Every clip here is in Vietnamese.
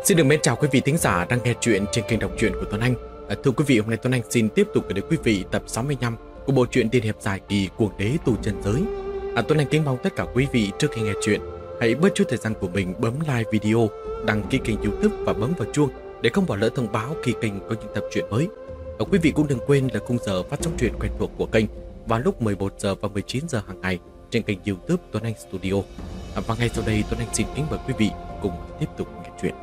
Xin được mến chào quý vị thính giả đang nghe chuyện trên kênh đọc truyện của Tuấn Anh. Thưa quý vị, hôm nay Tuấn Anh xin tiếp tục gửi đến quý vị tập 65 của bộ truyện tiên hiệp dài kỳ Cuồng đế tu chân giới. Tuấn Anh kính mong tất cả quý vị trước khi nghe chuyện hãy bớt chút thời gian của mình bấm like video, đăng ký kênh YouTube và bấm vào chuông để không bỏ lỡ thông báo khi kênh có những tập truyện mới. Quý vị cũng đừng quên là khung giờ phát sóng truyện quen thuộc của kênh vào lúc 11 giờ và 19 giờ hàng ngày trên kênh YouTube Tuấn Anh Studio. Và ngay sau đây Tuấn Anh xin kính mời quý vị cùng tiếp tục nghe chuyện.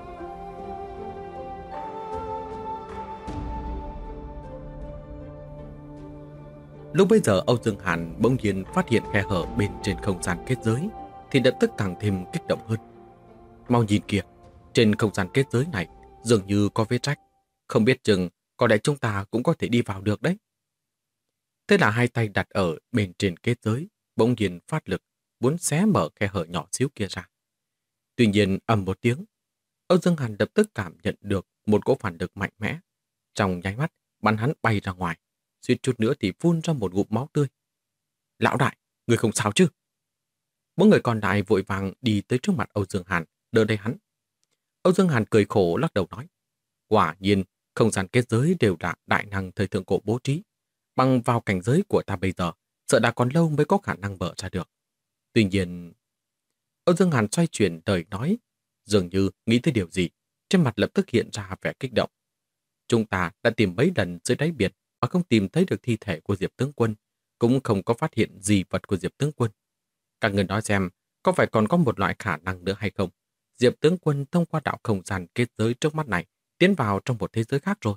Lúc bấy giờ Âu Dương Hàn bỗng nhiên phát hiện khe hở bên trên không gian kết giới thì lập tức càng thêm kích động hơn. Mau nhìn kìa, trên không gian kết giới này dường như có vết rách, không biết chừng có lẽ chúng ta cũng có thể đi vào được đấy. Thế là hai tay đặt ở bên trên kết giới bỗng nhiên phát lực, muốn xé mở khe hở nhỏ xíu kia ra. Tuy nhiên ầm một tiếng, Âu Dương Hàn lập tức cảm nhận được một cỗ phản lực mạnh mẽ, trong nháy mắt bắn hắn bay ra ngoài, suýt chút nữa thì phun ra một ngụm máu tươi. Lão đại, người không sao chứ? Bốn người còn lại vội vàng đi tới trước mặt Âu Dương Hàn, đỡ lấy hắn. Âu Dương Hàn cười khổ lắc đầu nói, quả nhiên không gian kết giới đều là đại năng thời thượng cổ bố trí, bằng vào cảnh giới của ta bây giờ, sợ đã còn lâu mới có khả năng mở ra được. Tuy nhiên, Âu Dương Hàn xoay chuyển lời nói, dường như nghĩ tới điều gì, trên mặt lập tức hiện ra vẻ kích động. Chúng ta đã tìm mấy lần dưới đáy biển mà không tìm thấy được thi thể của Diệp tướng quân, cũng không có phát hiện gì vật của Diệp tướng quân. Các người nói xem, có phải còn có một loại khả năng nữa hay không? Diệp tướng quân thông qua đạo không gian kết giới trước mắt này, tiến vào trong một thế giới khác rồi.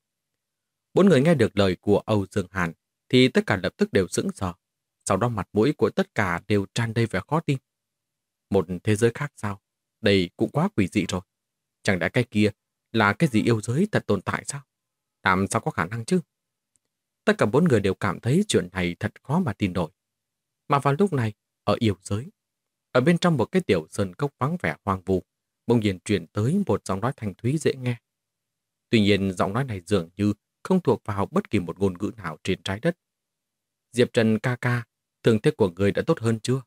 Bốn người nghe được lời của Âu Dương Hàn, thì tất cả lập tức đều sững sờ. Sau đó mặt mũi của tất cả đều tràn đầy vẻ khó tin. Một thế giới khác sao? Đây cũng quá quỷ dị rồi. Chẳng lẽ cái kia là cái gì yêu giới thật tồn tại sao? Làm sao có khả năng chứ? Tất cả bốn người đều cảm thấy chuyện này thật khó mà tin nổi. Mà vào lúc này, ở yêu giới, ở bên trong một cái tiểu sơn cốc vắng vẻ hoang vu, bỗng nhiên truyền tới một giọng nói thanh thúy dễ nghe. Tuy nhiên giọng nói này dường như không thuộc vào bất kỳ một ngôn ngữ nào trên trái đất. Diệp Trần ca ca, thương thế của người đã tốt hơn chưa?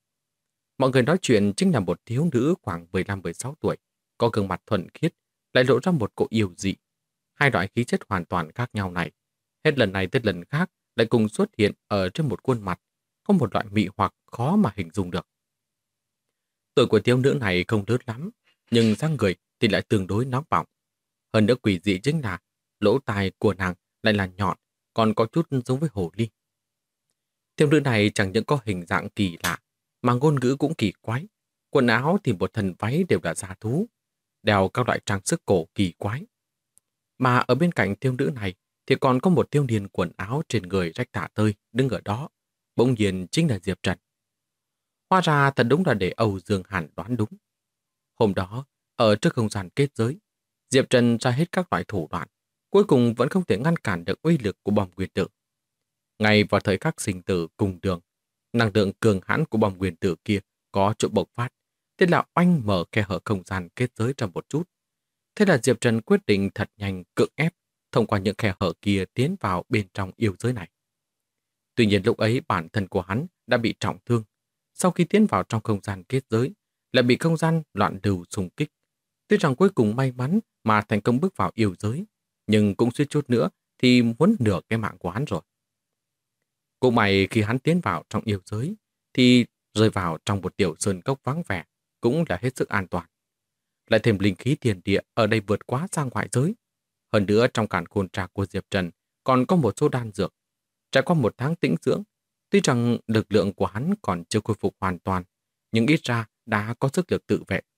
Mọi người nói chuyện chính là một thiếu nữ khoảng 15-16 tuổi, có gương mặt thuần khiết, lại lộ ra một cỗ yêu dị. Hai loại khí chất hoàn toàn khác nhau này, hết lần này tới lần khác lại cùng xuất hiện ở trên một khuôn mặt, có một loại mị hoặc khó mà hình dung được. Tuổi của thiếu nữ này không lớn lắm, nhưng dáng người thì lại tương đối nóng bỏng. Hơn nữa quỷ dị chính là lỗ tai của nàng lại là nhọn, còn có chút giống với hồ ly. Thiếu nữ này chẳng những có hình dạng kỳ lạ, mà ngôn ngữ cũng kỳ quái. Quần áo thì một thân váy đều là da thú, đeo các loại trang sức cổ kỳ quái. Mà ở bên cạnh thiếu nữ này thì còn có một thiếu niên quần áo trên người rách tả tơi đứng ở đó, bỗng nhiên chính là Diệp Trần. Hóa ra thật đúng là để Âu Dương Hàn đoán đúng. Hôm đó, ở trước không gian kết giới, Diệp Trần ra hết các loại thủ đoạn, cuối cùng vẫn không thể ngăn cản được uy lực của bom nguyên tử. Ngay vào thời khắc sinh tử cùng đường, năng lượng cường hãn của bom nguyên tử kia có chỗ bộc phát, thế là oanh mở khe hở không gian kết giới ra một chút. Thế là Diệp Trần quyết định thật nhanh cưỡng ép thông qua những khe hở kia tiến vào bên trong yêu giới này. Tuy nhiên lúc ấy bản thân của hắn đã bị trọng thương. Sau khi tiến vào trong không gian kết giới, lại bị không gian loạn lưu xung kích. Tuy rằng cuối cùng may mắn mà thành công bước vào yêu giới, nhưng cũng suýt chút nữa thì muốn nửa cái mạng của hắn rồi. Cũng may khi hắn tiến vào trong yêu giới, thì rơi vào trong một tiểu sơn cốc vắng vẻ, cũng là hết sức an toàn. Lại thêm linh khí thiên địa ở đây vượt quá sang ngoại giới. Hơn nữa trong càn khôn trạc của Diệp Trần còn có một số đan dược. Trải qua một tháng tĩnh dưỡng, tuy rằng lực lượng của hắn còn chưa khôi phục hoàn toàn, nhưng ít ra đã có sức lực tự vệ.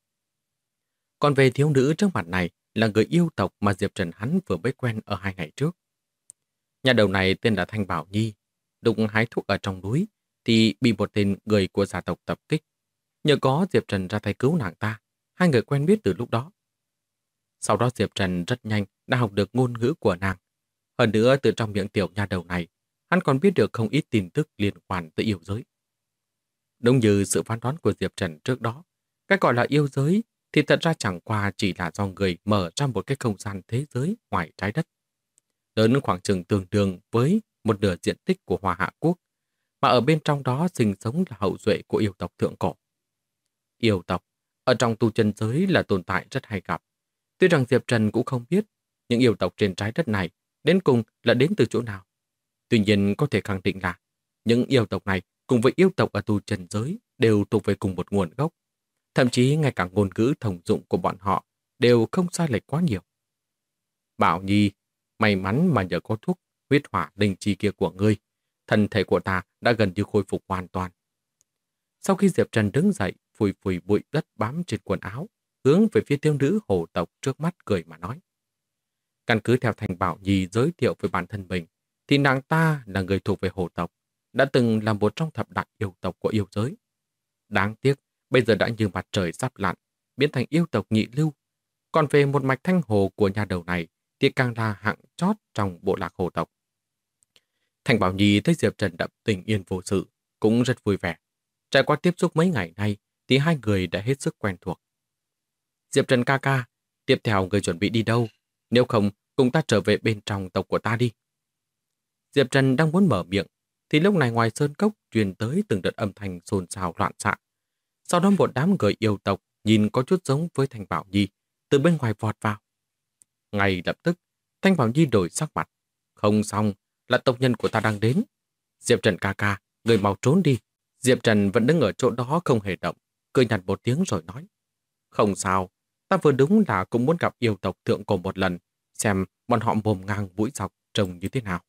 Còn về thiếu nữ trước mặt này là người yêu tộc mà Diệp Trần hắn vừa mới quen ở 2 ngày trước. Nhà đầu này tên là Thanh Bảo Nhi, lúc hái thuốc ở trong núi thì bị một tên người của gia tộc tập kích. Nhờ có Diệp Trần ra tay cứu nàng ta, hai người quen biết từ lúc đó. Sau đó Diệp Trần rất nhanh đã học được ngôn ngữ của nàng. Hơn nữa từ trong miệng tiểu nha đầu này, hắn còn biết được không ít tin tức liên quan tới yêu giới. Đúng như sự phán đoán của Diệp Trần trước đó, cái gọi là yêu giới thì thật ra chẳng qua chỉ là do người mở ra một cái không gian thế giới ngoài trái đất. Lớn khoảng chừng tương đương với một nửa diện tích của Hoa Hạ Quốc, mà ở bên trong đó sinh sống là hậu duệ của yêu tộc thượng cổ. Yêu tộc, ở trong tu chân giới là tồn tại rất hay gặp, Tuy rằng Diệp Trần cũng không biết những yêu tộc trên trái đất này đến cùng là đến từ chỗ nào. Tuy nhiên có thể khẳng định là những yêu tộc này cùng với yêu tộc ở tu trần giới đều thuộc về cùng một nguồn gốc. Thậm chí ngay cả ngôn ngữ thông dụng của bọn họ đều không sai lệch quá nhiều. Bảo Nhi, may mắn mà nhờ có thuốc huyết hỏa linh chi kia của ngươi, thân thể của ta đã gần như khôi phục hoàn toàn. Sau khi Diệp Trần đứng dậy, phủi phủi bụi đất bám trên quần áo, hướng về phía thiếu nữ hồ tộc trước mắt cười mà nói. Căn cứ theo Thành Bảo Nhi giới thiệu với bản thân mình, thì nàng ta là người thuộc về hồ tộc, đã từng là một trong thập đại yêu tộc của yêu giới. Đáng tiếc, bây giờ đã như mặt trời sắp lặn, biến thành yêu tộc nhị lưu. Còn về một mạch thanh hồ của nhà đầu này, thì càng là hạng chót trong bộ lạc hồ tộc. Thành Bảo Nhi thấy Diệp Trần đậm tình yên vô sự, cũng rất vui vẻ. Trải qua tiếp xúc mấy ngày nay, thì hai người đã hết sức quen thuộc. Diệp Trần ca ca, tiếp theo người chuẩn bị đi đâu? Nếu không, cùng ta trở về bên trong tộc của ta đi. Diệp Trần đang muốn mở miệng, thì lúc này ngoài sơn cốc truyền tới từng đợt âm thanh xôn xao loạn xạ. Sau đó một đám người yêu tộc nhìn có chút giống với Thanh Bảo Nhi, từ bên ngoài vọt vào. Ngay lập tức, Thanh Bảo Nhi đổi sắc mặt. Không xong, là tộc nhân của ta đang đến. Diệp Trần ca ca, người mau trốn đi. Diệp Trần vẫn đứng ở chỗ đó không hề động, cười nhạt một tiếng rồi nói. Không sao, ta vừa đúng là cũng muốn gặp yêu tộc thượng cổ một lần, xem bọn họ mồm ngang mũi dọc trông như thế nào.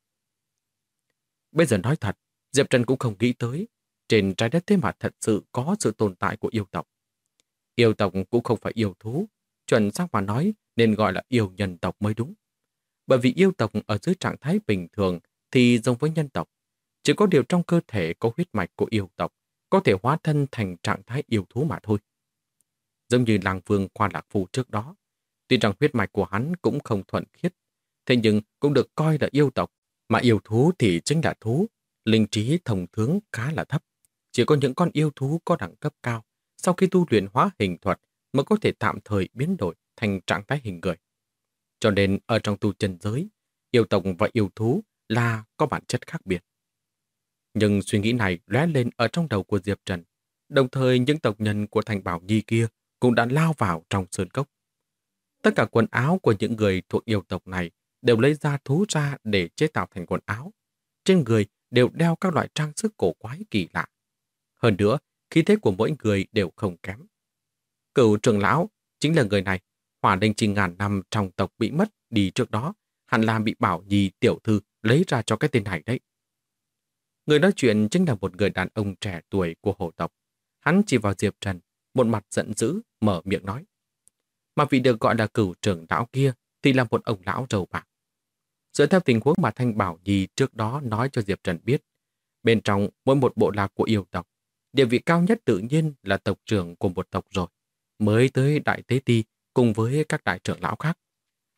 Bây giờ nói thật, Diệp Trần cũng không nghĩ tới, trên trái đất thế mà thật sự có sự tồn tại của yêu tộc. Yêu tộc cũng không phải yêu thú, chuẩn xác mà nói nên gọi là yêu nhân tộc mới đúng. Bởi vì yêu tộc ở dưới trạng thái bình thường thì giống với nhân tộc. Chỉ có điều trong cơ thể có huyết mạch của yêu tộc có thể hóa thân thành trạng thái yêu thú mà thôi. Giống như Làng Vương Khoa Lạc Phu trước đó, tuy rằng huyết mạch của hắn cũng không thuần khiết, thế nhưng cũng được coi là yêu tộc, mà yêu thú thì chính là thú, linh trí thông thường khá là thấp. Chỉ có những con yêu thú có đẳng cấp cao, sau khi tu luyện hóa hình thuật mới có thể tạm thời biến đổi thành trạng thái hình người. Cho nên ở trong tu chân giới, yêu tộc và yêu thú là có bản chất khác biệt. Nhưng suy nghĩ này lóe lên ở trong đầu của Diệp Trần, đồng thời những tộc nhân của Thành Bảo Nhi kia cũng đã lao vào trong sơn cốc. Tất cả quần áo của những người thuộc yêu tộc này đều lấy da thú ra để chế tạo thành quần áo. Trên người đều đeo các loại trang sức cổ quái kỳ lạ. Hơn nữa, khí thế của mỗi người đều không kém. Cửu trưởng lão chính là người này, hỏa linh chi ngàn năm trong tộc bị mất đi trước đó, hẳn là bị Bảo Nhi tiểu thư lấy ra cho cái tên này đấy. Người nói chuyện chính là một người đàn ông trẻ tuổi của hồ tộc. Hắn chỉ vào Diệp Trần, một mặt giận dữ, mở miệng nói. Mà vị được gọi là cửu trưởng lão kia thì là một ông lão râu bạc. Dựa theo tình huống mà Thanh Bảo Nhi trước đó nói cho Diệp Trần biết, bên trong mỗi một bộ lạc của yêu tộc, địa vị cao nhất tự nhiên là tộc trưởng của một tộc rồi, mới tới Đại Tế Ti cùng với các đại trưởng lão khác.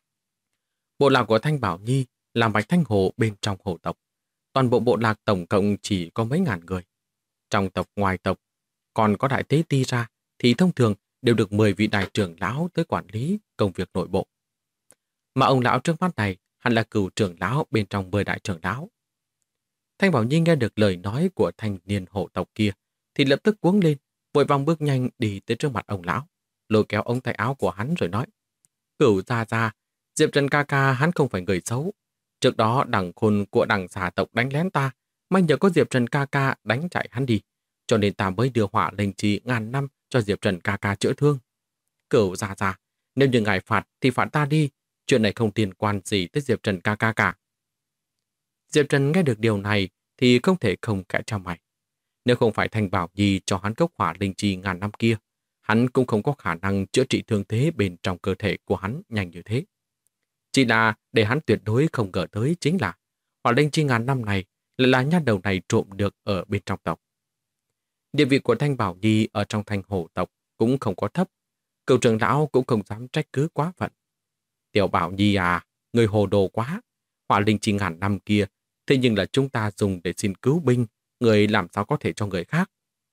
Bộ lạc của Thanh Bảo Nhi là mạch thanh hồ bên trong hồ tộc. Toàn bộ bộ lạc tổng cộng chỉ có mấy ngàn người. Trong tộc ngoài tộc, còn có Đại Tế Ti ra thì thông thường đều được 10 vị đại trưởng lão tới quản lý công việc nội bộ. Mà ông lão trước mắt này hẳn là cửu trưởng lão bên trong 10 đại trưởng lão. Thanh Bảo Nhi nghe được lời nói của thanh niên hộ tộc kia thì lập tức cuống lên, vội vàng bước nhanh đi tới trước mặt ông lão, lôi kéo ống tay áo của hắn rồi nói: Cửu gia gia, Diệp Trần ca ca hắn không phải người xấu. Trước đó đằng khôn của đằng xà tộc đánh lén ta, may nhờ có Diệp Trần ca ca đánh chạy hắn đi, cho nên ta mới đưa hỏa linh chi ngàn năm cho Diệp Trần ca ca chữa thương. Cửu gia gia, nếu như ngài phạt thì phạt ta đi, chuyện này không liên quan gì tới Diệp Trần ca ca cả. Diệp Trần nghe được điều này thì không thể không khẽ chau mày. Nếu không phải Thanh Bảo Nhi cho hắn cốc hỏa linh chi ngàn năm kia, hắn cũng không có khả năng chữa trị thương thế bên trong cơ thể của hắn nhanh như thế. Chỉ là để hắn tuyệt đối không ngờ tới chính là hỏa linh chi ngàn năm này lại là nha đầu này trộm được ở bên trong tộc. Địa vị của Thanh Bảo Nhi ở trong Thanh Hổ tộc cũng không có thấp, cựu trưởng lão cũng không dám trách cứ quá phận. Tiểu Bảo Nhi à, người hồ đồ quá, hỏa linh chi ngàn năm kia, thế nhưng là chúng ta dùng để xin cứu binh, người làm sao có thể cho người khác.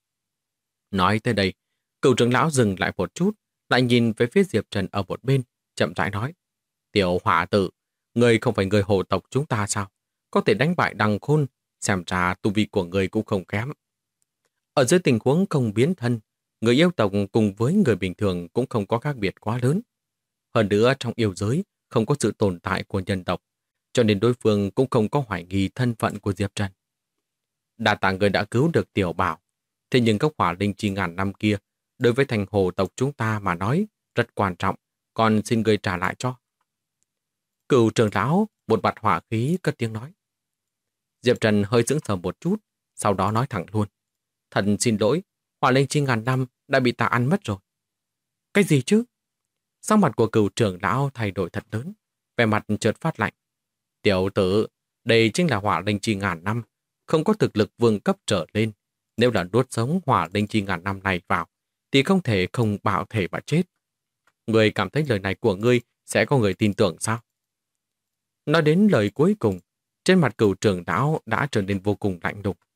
Nói tới đây, cựu trưởng lão dừng lại một chút, lại nhìn về phía Diệp Trần ở một bên, chậm rãi nói: Tiểu hỏa tử, người không phải người hồ tộc chúng ta sao? Có thể đánh bại đằng khôn, xem ra tu vi của người cũng không kém. Ở dưới tình huống không biến thân, người yêu tộc cùng với người bình thường cũng không có khác biệt quá lớn. Hơn nữa trong yêu giới không có sự tồn tại của nhân tộc, cho nên đối phương cũng không có hoài nghi thân phận của Diệp Trần. Đa tạ người đã cứu được Tiểu Bảo, thế nhưng gốc hỏa linh chi ngàn năm kia, đối với thành hồ tộc chúng ta mà nói, rất quan trọng, còn xin người trả lại cho. Cửu trưởng lão một mặt hỏa khí cất tiếng nói. Diệp Trần hơi sững sờ một chút, sau đó nói thẳng luôn. Thần xin lỗi, hỏa linh chi ngàn năm đã bị ta ăn mất rồi. Cái gì chứ? Sắc mặt của cửu trưởng lão thay đổi thật lớn, vẻ mặt chợt phát lạnh. Tiểu tử, đây chính là hỏa linh chi ngàn năm, không có thực lực vương cấp trở lên. Nếu là nuốt sống hỏa linh chi ngàn năm này vào, thì không thể không bạo thể mà chết. Người cảm thấy lời này của ngươi sẽ có người tin tưởng sao? Nói đến lời cuối cùng, trên mặt cửu trưởng lão đã trở nên vô cùng lạnh lùng.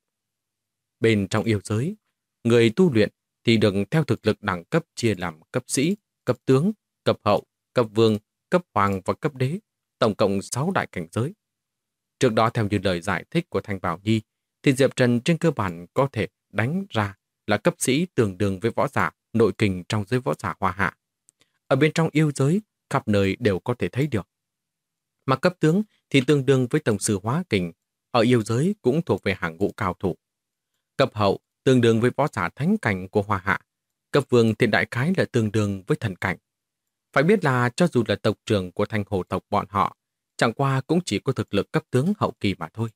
Bên trong yêu giới, người tu luyện thì được theo thực lực đẳng cấp chia làm cấp sĩ, cấp tướng, cấp hậu, cấp vương, cấp hoàng và cấp đế, tổng cộng 6 đại cảnh giới. Trước đó theo như lời giải thích của Thanh Bảo Nhi, thì Diệp Trần trên cơ bản có thể đánh ra là cấp sĩ tương đương với võ giả nội kình trong giới võ giả Hoa Hạ. Ở bên trong yêu giới, khắp nơi đều có thể thấy được. Mà cấp tướng thì tương đương với tổng sư hóa kình, ở yêu giới cũng thuộc về hàng ngũ cao thủ. Cấp hậu tương đương với võ giả thánh cảnh của Hoa Hạ. Cấp vương thì đại khái là tương đương với thần cảnh. Phải biết là cho dù là tộc trưởng của Thanh Hồ tộc bọn họ, chẳng qua cũng chỉ có thực lực cấp tướng hậu kỳ mà thôi.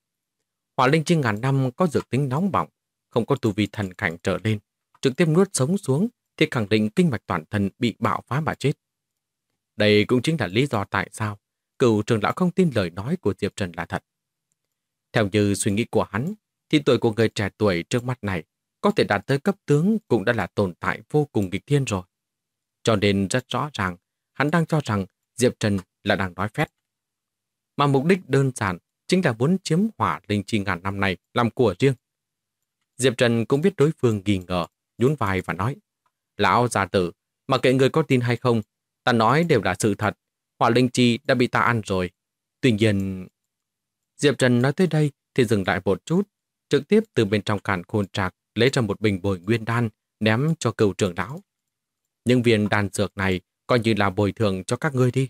Hỏa linh chi ngàn năm có dược tính nóng bỏng, không có tu vi thần cảnh trở lên, trực tiếp nuốt sống xuống thì khẳng định kinh mạch toàn thân bị bạo phá mà chết. Đây cũng chính là lý do tại sao cửu trưởng lão không tin lời nói của Diệp Trần là thật. Theo như suy nghĩ của hắn, thì tuổi của người trẻ tuổi trước mắt này có thể đạt tới cấp tướng cũng đã là tồn tại vô cùng nghịch thiên rồi. Cho nên rất rõ ràng, hắn đang cho rằng Diệp Trần là đang nói phét. Mà mục đích đơn giản chính là muốn chiếm hỏa linh chi ngàn năm này làm của riêng. Diệp Trần cũng biết đối phương nghi ngờ, nhún vai và nói: Lão già tử, mà kệ người có tin hay không, ta nói đều là sự thật. Hỏa linh chi đã bị ta ăn rồi. Tuy nhiên... Diệp Trần nói tới đây thì dừng lại một chút, trực tiếp từ bên trong càn khôn trạc lấy ra một bình bồi nguyên đan ném cho cửu trưởng lão. Những viên đan dược này coi như là bồi thường cho các ngươi đi.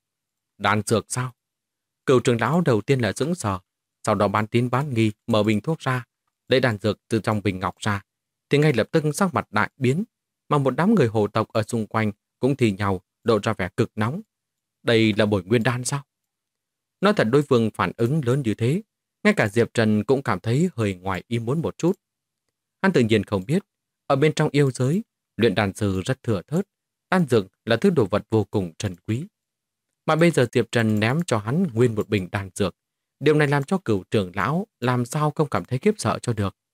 Đan dược sao? Cửu trưởng lão đầu tiên là sững sờ, sau đó bán tín bán nghi mở bình thuốc ra, lấy đan dược từ trong bình ngọc ra, thì ngay lập tức sắc mặt đại biến, mà một đám người hồ tộc ở xung quanh cũng thì nhau lộ ra vẻ cực nóng. Đây là bồi nguyên đan sao? Nói thật đối phương phản ứng lớn như thế, ngay cả Diệp Trần cũng cảm thấy hơi ngoài ý muốn một chút. Hắn tự nhiên không biết, ở bên trong yêu giới, luyện đan sư rất thừa thớt, đan dược là thứ đồ vật vô cùng trân quý. Mà bây giờ Diệp Trần ném cho hắn nguyên một bình đan dược, điều này làm cho cửu trưởng lão làm sao không cảm thấy khiếp sợ cho được.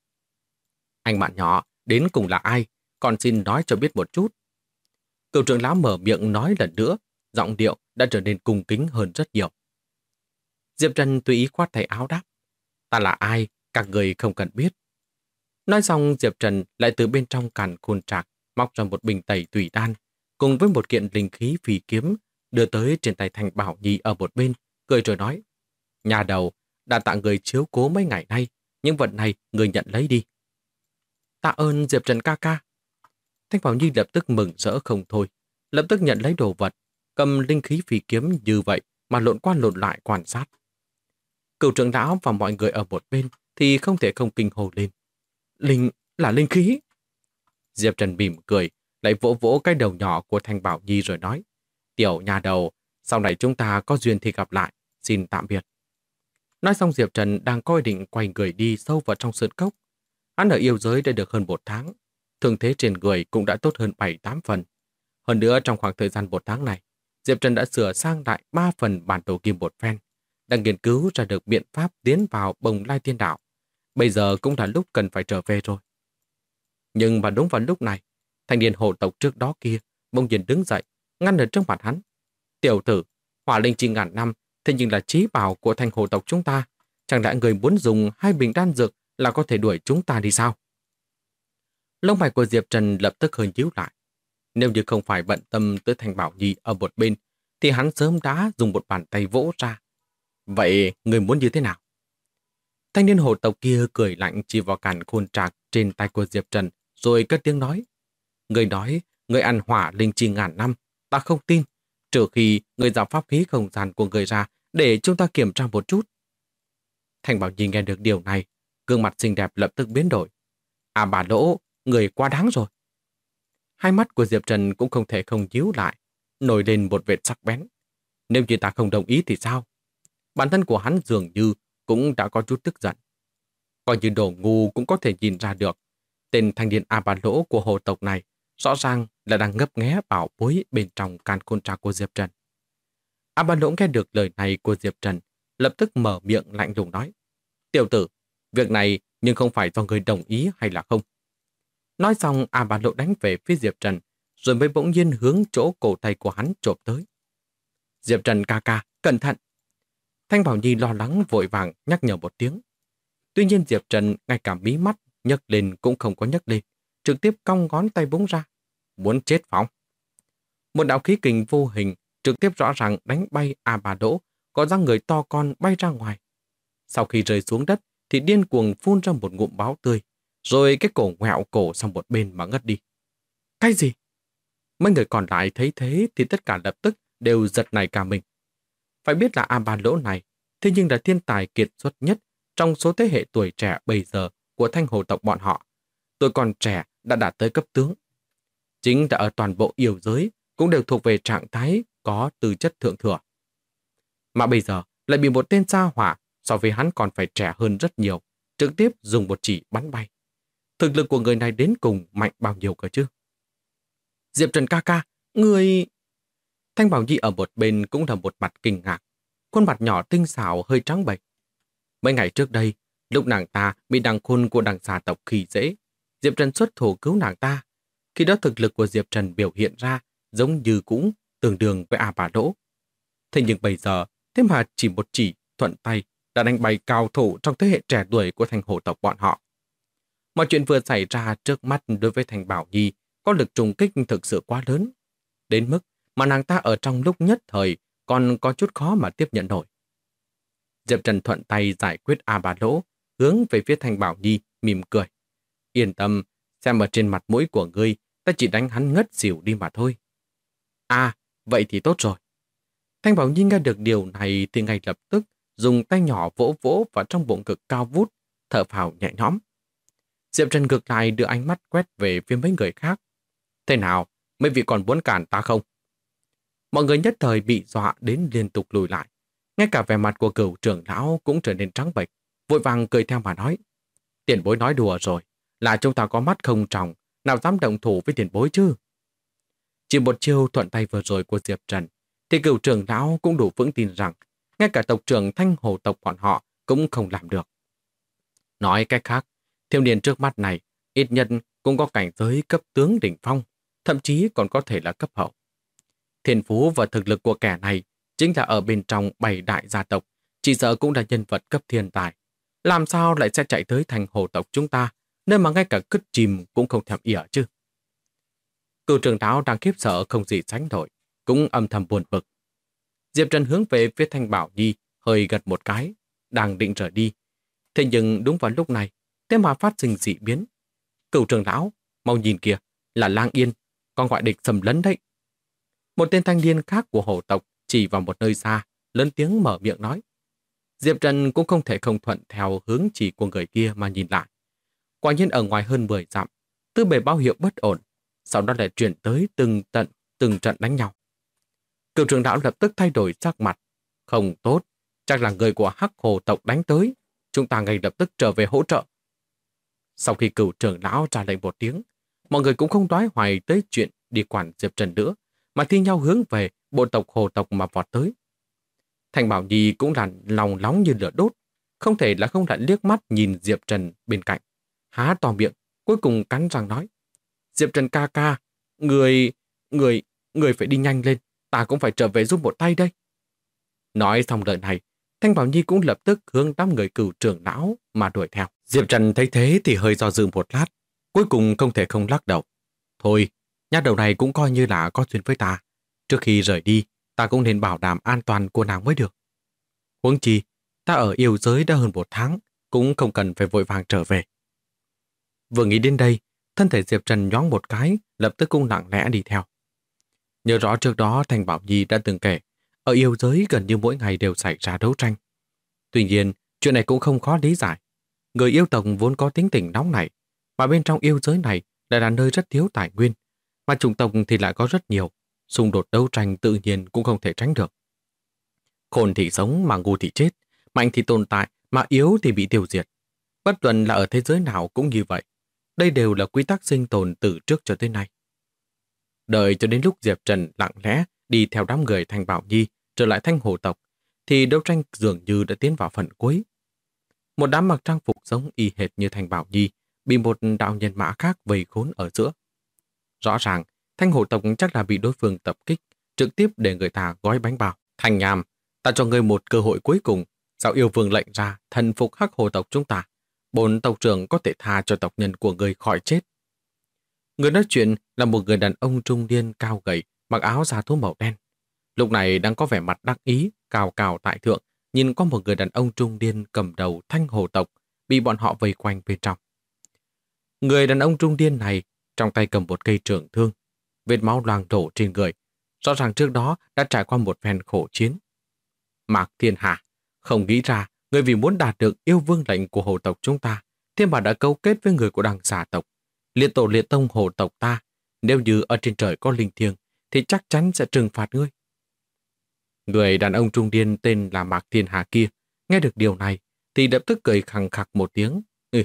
Anh bạn nhỏ, đến cùng là ai? Còn xin nói cho biết một chút. Cửu trưởng lão mở miệng nói lần nữa, giọng điệu đã trở nên cung kính hơn rất nhiều. Diệp Trần tùy ý khoát tay áo đáp: Ta là ai, các người không cần biết. Nói xong Diệp Trần lại từ bên trong càn khôn trạc móc ra một bình tẩy tùy đan, cùng với một kiện linh khí phi kiếm, đưa tới trên tay Thanh Bảo Nhi ở một bên, cười rồi nói: Nhà đầu, đã tạ người chiếu cố mấy ngày nay, những vật này người nhận lấy đi. Tạ ơn Diệp Trần ca ca. Thanh Bảo Nhi lập tức mừng rỡ không thôi, lập tức nhận lấy đồ vật, cầm linh khí phi kiếm như vậy mà lộn qua lộn lại quan sát. Cửu trưởng lão và mọi người ở một bên thì không thể không kinh hồ lên. Là linh khí. Diệp Trần mỉm cười, lại vỗ vỗ cái đầu nhỏ của Thanh Bảo Nhi rồi nói: Tiểu nhà đầu, sau này chúng ta có duyên thì gặp lại, xin tạm biệt. Nói xong Diệp Trần đang coi định quay người đi sâu vào trong sơn cốc. Hắn ở yêu giới đã được hơn 1 tháng, thương thế trên người cũng đã tốt hơn 7-8 phần. Hơn nữa trong khoảng thời gian 1 tháng này, Diệp Trần đã sửa sang lại 3 phần bản đồ kim một phen, đang nghiên cứu ra được biện pháp tiến vào Bồng Lai Tiên Đảo. Bây giờ cũng là lúc cần phải trở về rồi. Nhưng mà đúng vào lúc này, thanh niên hộ tộc trước đó kia bỗng nhiên đứng dậy, ngăn ở trước mặt hắn. Tiểu tử, hỏa linh chi ngàn năm, thế nhưng là chí bảo của thanh hộ tộc chúng ta. Chẳng lẽ người muốn dùng 2 bình đan dược là có thể đuổi chúng ta đi sao? Lông mày của Diệp Trần lập tức hơi nhíu lại. Nếu như không phải bận tâm tới Thanh Bảo Nhi ở một bên, thì hắn sớm đã dùng một bàn tay vỗ ra. Vậy người muốn như thế nào? Thanh niên hộ tộc kia cười lạnh chỉ vào càn khôn trạc trên tay của Diệp Trần, rồi cất tiếng nói. Người nói, người ăn hỏa linh chi ngàn năm, ta không tin. trừ khi người giao pháp khí không gian của người ra để chúng ta kiểm tra một chút. Thanh Bảo Nhi nghe được điều này, gương mặt xinh đẹp lập tức biến đổi. À bà Lỗ, người quá đáng rồi. Hai mắt của Diệp Trần cũng không thể không nhíu lại, nổi lên một vệt sắc bén. Nếu như ta không đồng ý thì sao? Bản thân của hắn dường như cũng đã có chút tức giận. Coi như đồ ngu cũng có thể nhìn ra được. Tên thanh niên A Ba Lỗ của hồ tộc này rõ ràng là đang ngấp nghé bảo bối bên trong can côn trà của Diệp Trần. A Ba Lỗ nghe được lời này của Diệp Trần, lập tức mở miệng lạnh lùng nói. Tiểu tử, việc này nhưng không phải do người đồng ý hay là không. Nói xong, A Ba Lỗ đánh về phía Diệp Trần, rồi mới bỗng nhiên hướng chỗ cổ tay của hắn chộp tới. Diệp Trần ca ca, cẩn thận! Thanh Bảo Nhi lo lắng vội vàng nhắc nhở một tiếng. Tuy nhiên Diệp Trần ngay cả mí mắt nhấc lên cũng không có nhấc lên, trực tiếp cong ngón tay búng ra. Muốn chết phóng. Một đạo khí kình vô hình trực tiếp rõ ràng đánh bay A Ba Lỗ, có dáng người to con bay ra ngoài. Sau khi rơi xuống đất thì điên cuồng phun ra một ngụm máu tươi, rồi cái cổ ngoẹo cổ sang một bên mà ngất đi. Cái gì? Mấy người còn lại thấy thế thì tất cả lập tức đều giật nảy cả mình. Phải biết là A Ba Lỗ này thế nhưng là thiên tài kiệt xuất nhất trong số thế hệ tuổi trẻ bây giờ của Thanh Hồ tộc bọn họ. Tuổi còn trẻ đã đạt tới cấp tướng. Chính là ở toàn bộ yêu giới cũng đều thuộc về trạng thái có tư chất thượng thừa. Mà bây giờ lại bị một tên gia hỏa so với hắn còn phải trẻ hơn rất nhiều, trực tiếp dùng một chỉ bắn bay. Thực lực của người này đến cùng mạnh bao nhiêu cơ chứ? Diệp Trần ca ca, người... Thanh Bảo Nhi ở một bên cũng là một mặt kinh ngạc, khuôn mặt nhỏ tinh xảo hơi trắng bệch. Mấy ngày trước đây, lúc nàng ta bị đằng khôn của đằng xà tộc khi dễ, Diệp Trần xuất thủ cứu nàng ta. Khi đó thực lực của Diệp Trần biểu hiện ra giống như cũng tương đương với A Ba Lỗ. Thế nhưng bây giờ, thế mà chỉ một chỉ thuận tay đã đánh bay cao thủ trong thế hệ trẻ tuổi của Thanh Hồ tộc bọn họ. Mọi chuyện vừa xảy ra trước mắt đối với Thanh Bảo Nhi có lực trùng kích thực sự quá lớn, đến mức mà nàng ta ở trong lúc nhất thời còn có chút khó mà tiếp nhận nổi. Diệp Trần thuận tay giải quyết A Ba Lỗ, hướng về phía Thanh Bảo Nhi, mỉm cười. Yên tâm, xem ở trên mặt mũi của ngươi, ta chỉ đánh hắn ngất xỉu đi mà thôi. À, vậy thì tốt rồi. Thanh Bảo Nhi nghe được điều này thì ngay lập tức dùng tay nhỏ vỗ vỗ vào trong bụng ngực cao vút, thở phào nhẹ nhõm. Diệp Trần ngược lại đưa ánh mắt quét về phía mấy người khác. Thế nào, mấy vị còn muốn cản ta không? Mọi người nhất thời bị dọa đến liên tục lùi lại. Ngay cả vẻ mặt của Cửu trưởng lão cũng trở nên trắng bệch, vội vàng cười theo mà nói. Tiền bối nói đùa rồi, là chúng ta có mắt không tròng, nào dám động thủ với tiền bối chứ? Chỉ một chiêu thuận tay vừa rồi của Diệp Trần, thì Cửu trưởng lão cũng đủ vững tin rằng ngay cả tộc trưởng Thanh Hồ tộc bọn họ cũng không làm được. Nói cách khác, thiếu niên trước mắt này ít nhất cũng có cảnh giới cấp tướng đỉnh phong, thậm chí còn có thể là cấp hậu. Thiên phú và thực lực của kẻ này chính là ở bên trong 7 đại gia tộc, chỉ sợ cũng là nhân vật cấp thiên tài. Làm sao lại sẽ chạy tới Thanh Hồ tộc chúng ta, nơi mà ngay cả cứt chìm cũng không thèm ỉa chứ? Cửu trưởng lão đang khiếp sợ không gì sánh nổi, cũng âm thầm buồn bực. Diệp Trần hướng về phía Thanh Bảo Nhi, hơi gật một cái, đang định rời đi. Thế nhưng đúng vào lúc này, thế mà phát sinh dị biến. Cửu trưởng lão, mau nhìn kìa, là Lang Yên, con gọi địch xâm lấn đấy. Một tên thanh niên khác của hồ tộc chỉ vào một nơi xa, lớn tiếng mở miệng nói. Diệp Trần cũng không thể không thuận theo hướng chỉ của người kia mà nhìn lại. Quả nhiên ở ngoài hơn 10 dặm, tư bề báo hiệu bất ổn, sau đó lại chuyển tới từng trận đánh nhau. Cửu trưởng lão lập tức thay đổi sắc mặt. Không tốt, chắc là người của Hắc Hồ tộc đánh tới, chúng ta ngay lập tức trở về hỗ trợ. Sau khi cửu trưởng lão ra lệnh một tiếng, mọi người cũng không đoái hoài tới chuyện đi quản Diệp Trần nữa, mà thi nhau hướng về bộ tộc Hồ tộc mà vọt tới. Thanh Bảo Nhi cũng là lòng nóng như lửa đốt, không thể là không lại liếc mắt nhìn Diệp Trần bên cạnh. Há to miệng, cuối cùng cắn răng nói. Diệp Trần ca ca, người phải đi nhanh lên, ta cũng phải trở về giúp một tay đây. Nói xong lời này, Thanh Bảo Nhi cũng lập tức hướng đám người cửu trưởng lão mà đuổi theo. Diệp Trần thấy thế thì hơi do dự một lát, cuối cùng không thể không lắc đầu. Thôi, nhát đầu này cũng coi như là có duyên với ta. Trước khi rời đi, ta cũng nên bảo đảm an toàn của nàng mới được. Huống chi, ta ở yêu giới đã hơn 1 tháng, cũng không cần phải vội vàng trở về. Vừa nghĩ đến đây, thân thể Diệp Trần nhoáng một cái, lập tức cũng lặng lẽ đi theo. Nhớ rõ trước đó Thành Bảo Nhi đã từng kể, ở yêu giới gần như mỗi ngày đều xảy ra đấu tranh. Tuy nhiên, chuyện này cũng không khó lý giải. Người yêu tộc vốn có tính tình nóng nảy, mà bên trong yêu giới này lại là nơi rất thiếu tài nguyên, mà chủng tộc thì lại có rất nhiều, xung đột đấu tranh tự nhiên cũng không thể tránh được. Khôn thì sống mà ngu thì chết, mạnh thì tồn tại mà yếu thì bị tiêu diệt. Bất luận là ở thế giới nào cũng như vậy. Đây đều là quy tắc sinh tồn từ trước cho tới nay. Đợi cho đến lúc Diệp Trần lặng lẽ đi theo đám người Thành Bảo Nhi trở lại Thanh Hồ tộc, thì đấu tranh dường như đã tiến vào phần cuối. Một đám mặc trang phục giống y hệt như Thành Bảo Nhi bị một đạo nhân mã khác vây khốn ở giữa. Rõ ràng, Thanh Hồ tộc chắc là bị đối phương tập kích, trực tiếp để người ta gói bánh bao. Thành Nham, ta cho ngươi một cơ hội cuối cùng, sao yêu vương lệnh ra thần phục Hắc Hồ tộc chúng ta. Bổn tộc trưởng có thể tha cho tộc nhân của ngươi khỏi chết. Người nói chuyện là một người đàn ông trung niên cao gầy, mặc áo da thú màu đen. Lúc này đang có vẻ mặt đắc ý, cao cao tại thượng, nhìn có một người đàn ông trung niên cầm đầu Thanh Hồ tộc, bị bọn họ vây quanh bên trong. Người đàn ông trung niên này trong tay cầm một cây trường thương, vết máu loang đổ trên người, rõ ràng trước đó đã trải qua một phen khổ chiến. Mạc Thiên Hà, không nghĩ ra người vì muốn đạt được yêu vương lệnh của hồ tộc chúng ta, thiên bà đã cấu kết với người của đằng xà tộc, liệt tổ liệt tông hồ tộc ta. Nếu như ở trên trời có linh thiêng, thì chắc chắn sẽ trừng phạt ngươi. Người đàn ông trung niên tên là Mạc Thiên Hà kia, nghe được điều này, thì lập tức cười khằng khặc một tiếng.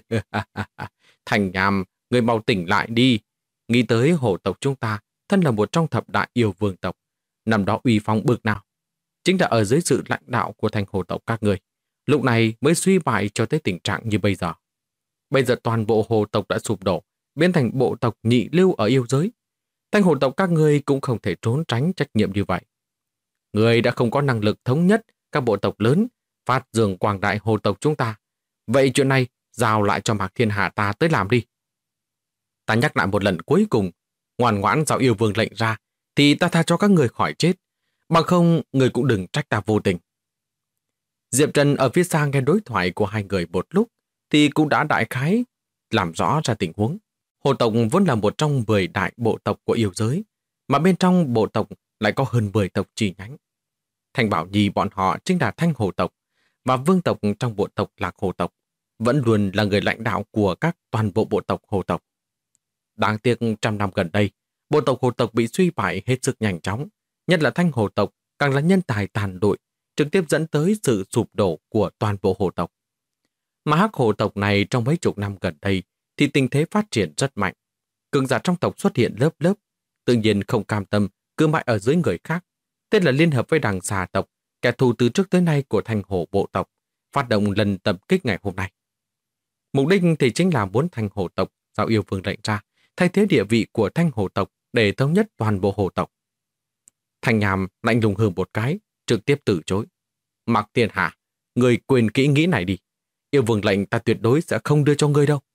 Thành Nham, người mau tỉnh lại đi. Nghĩ tới hồ tộc chúng ta, thân là một trong thập đại yêu vương tộc. Năm đó uy phong bực nào. Chính là ở dưới sự lãnh đạo của thành hồ tộc các người. Lúc này mới suy bại cho tới tình trạng như bây giờ. Bây giờ toàn bộ hồ tộc đã sụp đổ, biến thành bộ tộc nhị lưu ở yêu giới. Thành hồ tộc các ngươi cũng không thể trốn tránh trách nhiệm như vậy. Người đã không có năng lực thống nhất các bộ tộc lớn, phát dương quảng đại hồ tộc chúng ta. Vậy chuyện này giao lại cho Mạc Thiên Hà ta tới làm đi. Ta nhắc lại một lần cuối cùng, ngoan ngoãn giao yêu vương lệnh ra, thì ta tha cho các người khỏi chết. Bằng không, người cũng đừng trách ta vô tình. Diệp Trần ở phía xa nghe đối thoại của hai người một lúc, thì cũng đã đại khái làm rõ ra tình huống. Hồ tộc vốn là một trong 10 đại bộ tộc của yêu giới, mà bên trong bộ tộc lại có hơn 10 tộc chi nhánh. Thành Bảo Nhi bọn họ chính là Thanh Hồ tộc, và vương tộc trong bộ tộc Lạc Hồ tộc, vẫn luôn là người lãnh đạo của các toàn bộ bộ tộc Hồ tộc. Đáng tiếc trăm năm gần đây, bộ tộc Hồ tộc bị suy bại hết sức nhanh chóng, nhất là Thanh Hồ tộc càng là nhân tài tàn lụi, trực tiếp dẫn tới sự sụp đổ của toàn bộ hồ tộc. Mà Hắc Hồ tộc này trong mấy chục năm gần đây thì tình thế phát triển rất mạnh. Cường giả trong tộc xuất hiện lớp lớp, tự nhiên không cam tâm, cứ mãi ở dưới người khác. Tên là liên hợp với đằng xà tộc, kẻ thù từ trước tới nay của Thanh Hồ bộ tộc, phát động lần tập kích ngày hôm nay. Mục đích thì chính là muốn Thanh Hồ tộc giao yêu vương lệnh ra, thay thế địa vị của Thanh Hồ tộc để thống nhất toàn bộ hồ tộc. Thành Nham lạnh lùng hừ một cái, trực tiếp từ chối. Mạc Thiên Hà, người quên kỹ nghĩ này đi. Yêu vương lệnh ta tuyệt đối sẽ không đưa cho ngươi đâu.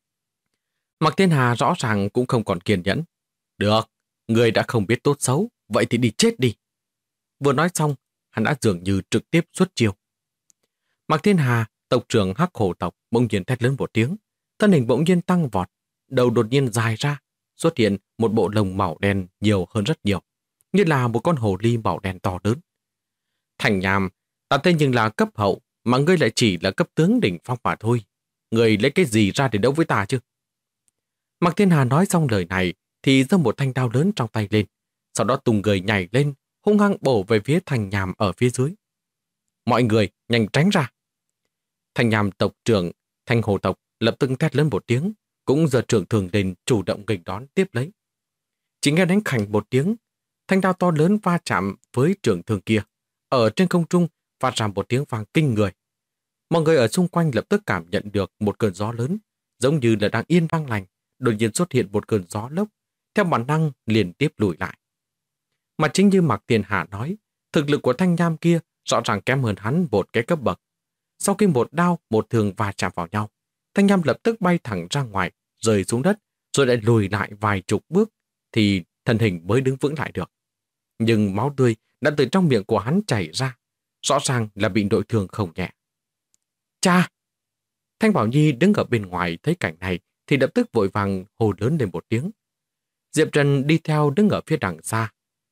Mạc Thiên Hà rõ ràng cũng không còn kiên nhẫn. Được, ngươi đã không biết tốt xấu, vậy thì đi chết đi. Vừa nói xong, hắn đã dường như trực tiếp xuất chiêu. Mạc Thiên Hà, tộc trưởng Hắc Hồ tộc, bỗng nhiên thét lớn một tiếng, thân hình bỗng nhiên tăng vọt, đầu đột nhiên dài ra, xuất hiện một bộ lông màu đen nhiều hơn rất nhiều, như là một con hồ ly màu đen to lớn. Thành Nham, ta tên nhưng là cấp hậu, mà ngươi lại chỉ là cấp tướng đỉnh phong mà thôi. Ngươi lấy cái gì ra để đấu với ta chứ? Mạc Thiên Hà nói xong lời này, thì giơ một thanh đao lớn trong tay lên, sau đó tung người nhảy lên, hung hăng bổ về phía Thành Nham ở phía dưới. Mọi người nhanh tránh ra. Thành Nham tộc trưởng Thanh Hồ tộc lập tức thét lớn một tiếng, cũng giơ trường thường lên chủ động nghênh đón tiếp lấy. Chỉ nghe đánh khành một tiếng, thanh đao to lớn va chạm với trường thương kia, ở trên không trung phát ra một tiếng vang kinh người. Mọi người ở xung quanh lập tức cảm nhận được một cơn gió lớn, giống như là đang yên vang lành, đột nhiên xuất hiện một cơn gió lốc, theo bản năng liền tiếp lùi lại. Mà chính như Mạc Thiên Hà nói, thực lực của Thanh Nham kia rõ ràng kém hơn hắn một cái cấp bậc. Sau khi một đao một thương va chạm vào nhau, Thanh Nham lập tức bay thẳng ra ngoài, rơi xuống đất, rồi lại lùi lại vài chục bước, thì thân hình mới đứng vững lại được. Nhưng máu tươi đã từ trong miệng của hắn chảy ra, rõ ràng là bị nội thương không nhẹ. Cha! Thanh Bảo Nhi đứng ở bên ngoài thấy cảnh này thì lập tức vội vàng hô lớn lên một tiếng. Diệp Trần đi theo đứng ở phía đằng xa,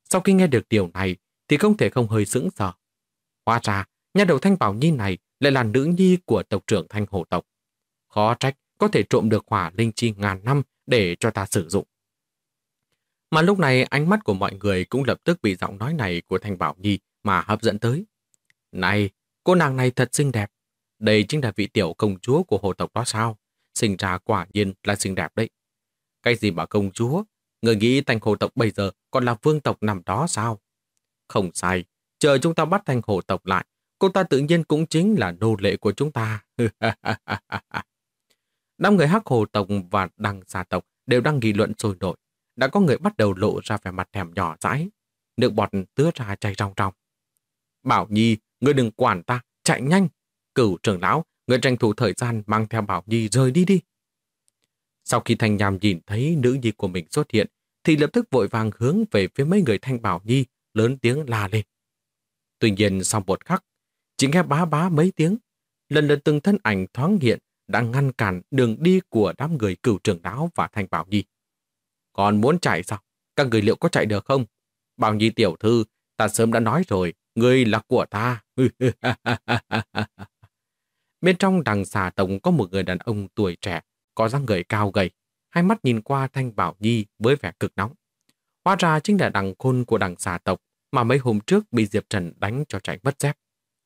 Sau khi nghe được điều này thì không thể không hơi sững sờ. Hóa ra, nhà đầu Thanh Bảo Nhi này lại là nữ nhi của tộc trưởng Thanh Hồ tộc. Khó trách có thể trộm được hỏa linh chi ngàn năm để cho ta sử dụng. Mà lúc này ánh mắt của mọi người cũng lập tức bị giọng nói này của Thanh Bảo Nhi mà hấp dẫn tới. Này, cô nàng này thật xinh đẹp. Đây chính là vị tiểu công chúa của hồ tộc đó sao? Sinh ra quả nhiên là xinh đẹp đấy. Cái gì mà công chúa? Người nghĩ Thanh Hồ tộc bây giờ còn là vương tộc nằm đó sao? Không sai, chờ chúng ta bắt Thanh Hồ tộc lại, cô ta tự nhiên cũng chính là nô lệ của chúng ta. Đám người Hắc Hồ tộc và Đằng Xà tộc đều đang nghị luận sôi nổi. Đã có người bắt đầu lộ ra vẻ mặt thèm nhỏ dãi. Nước bọt tứa ra chảy ròng ròng. Bảo Nhi, ngươi đừng quản ta, chạy nhanh. Cửu trưởng lão, ngươi tranh thủ thời gian mang theo Bảo Nhi rời đi đi. Sau khi Thanh Nham nhìn thấy nữ nhi của mình xuất hiện, thì lập tức vội vàng hướng về phía mấy người Thanh Bảo Nhi, lớn tiếng la lên. Tuy nhiên sau một khắc, chỉ nghe bá bá mấy tiếng, lần lượt từng thân ảnh thoáng hiện đã ngăn cản đường đi của đám người Cửu trưởng lão và Thanh Bảo Nhi. Còn muốn chạy sao? Các người liệu có chạy được không? Bảo Nhi tiểu thư, ta sớm đã nói rồi, ngươi là của ta. Bên trong Đằng Xà tộc có một người đàn ông tuổi trẻ, có dáng người cao gầy, hai mắt nhìn qua Thanh Bảo Nhi với vẻ cực nóng. Hóa ra chính là Đằng Khôn của Đằng Xà tộc mà mấy hôm trước bị Diệp Trần đánh cho chạy mất dép.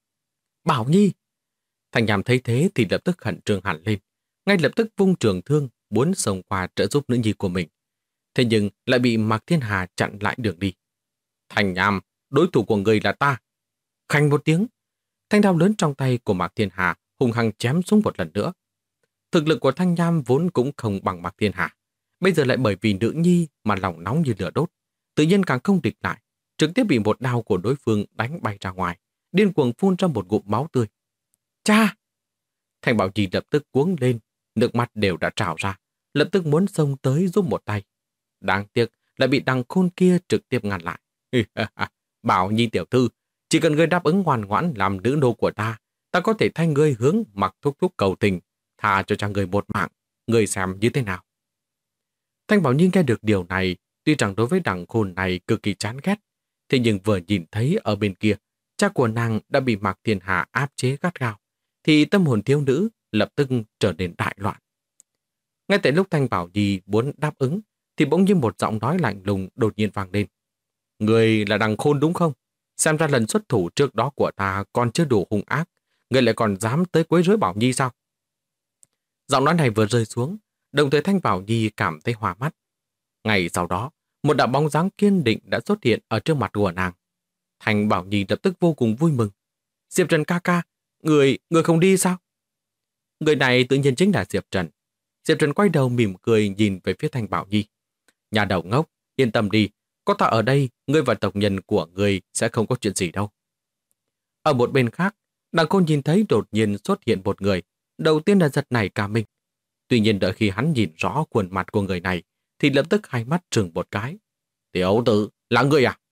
Bảo Nhi! Thanh Nham thấy thế thì lập tức khẩn trương hẳn lên, ngay lập tức vung trường thương muốn xông qua trợ giúp nữ nhi của mình. Thế nhưng lại bị Mạc Thiên Hà chặn lại đường đi. Thanh Nham, đối thủ của người là ta. Khanh một tiếng, thanh đao lớn trong tay của Mạc Thiên Hà hung hăng chém xuống một lần nữa. Thực lực của Thanh Nham vốn cũng không bằng Mạc Thiên Hà. Bây giờ lại bởi vì nữ nhi mà lòng nóng như lửa đốt. Tự nhiên càng không địch lại, trực tiếp bị một đao của đối phương đánh bay ra ngoài, điên cuồng phun ra một ngụm máu tươi. Cha! Thanh Bảo Nhi lập tức cuống lên, nước mắt đều đã trào ra, lập tức muốn xông tới giúp một tay. Đáng tiếc lại bị Đằng Khôn kia trực tiếp ngăn lại. Bảo Nhi tiểu thư, chỉ cần ngươi đáp ứng ngoan ngoãn làm nữ nô của ta, ta có thể thay ngươi hướng Mặc Thúc Thúc cầu tình, tha cho người một mạng, ngươi xem như thế nào. Thanh Bảo Nhi nghe được điều này, tuy rằng đối với Đằng Khôn này cực kỳ chán ghét, thế nhưng vừa nhìn thấy ở bên kia, cha của nàng đã bị Mạc Thiên Hà áp chế gắt gao, thì tâm hồn thiếu nữ lập tức trở nên đại loạn. Ngay tại lúc Thanh Bảo Nhi muốn đáp ứng, thì bỗng nhiên một giọng nói lạnh lùng đột nhiên vang lên. Người là Đằng Khôn đúng không? Xem ra lần xuất thủ trước đó của ta còn chưa đủ hung ác, người lại còn dám tới quấy rối Bảo Nhi sao? Giọng nói này vừa rơi xuống, đồng thời Thanh Bảo Nhi cảm thấy hoa mắt. Ngày sau đó, một đạo bóng dáng kiên định đã xuất hiện ở trước mặt của nàng. Thanh Bảo Nhi lập tức vô cùng vui mừng. Diệp Trần ca ca, người không đi sao? Người này tự nhiên chính là Diệp Trần. Diệp Trần quay đầu mỉm cười nhìn về phía Thanh Bảo Nhi. Nhà đầu ngốc, yên tâm đi, có ta ở đây, ngươi và tộc nhân của ngươi sẽ không có chuyện gì đâu. Ở một bên khác, Đằng Khôn nhìn thấy đột nhiên xuất hiện một người, đầu tiên là giật nảy cả mình. Tuy nhiên đợi khi hắn nhìn rõ khuôn mặt của người này, thì lập tức hai mắt trừng một cái. Tiểu tử, là ngươi à?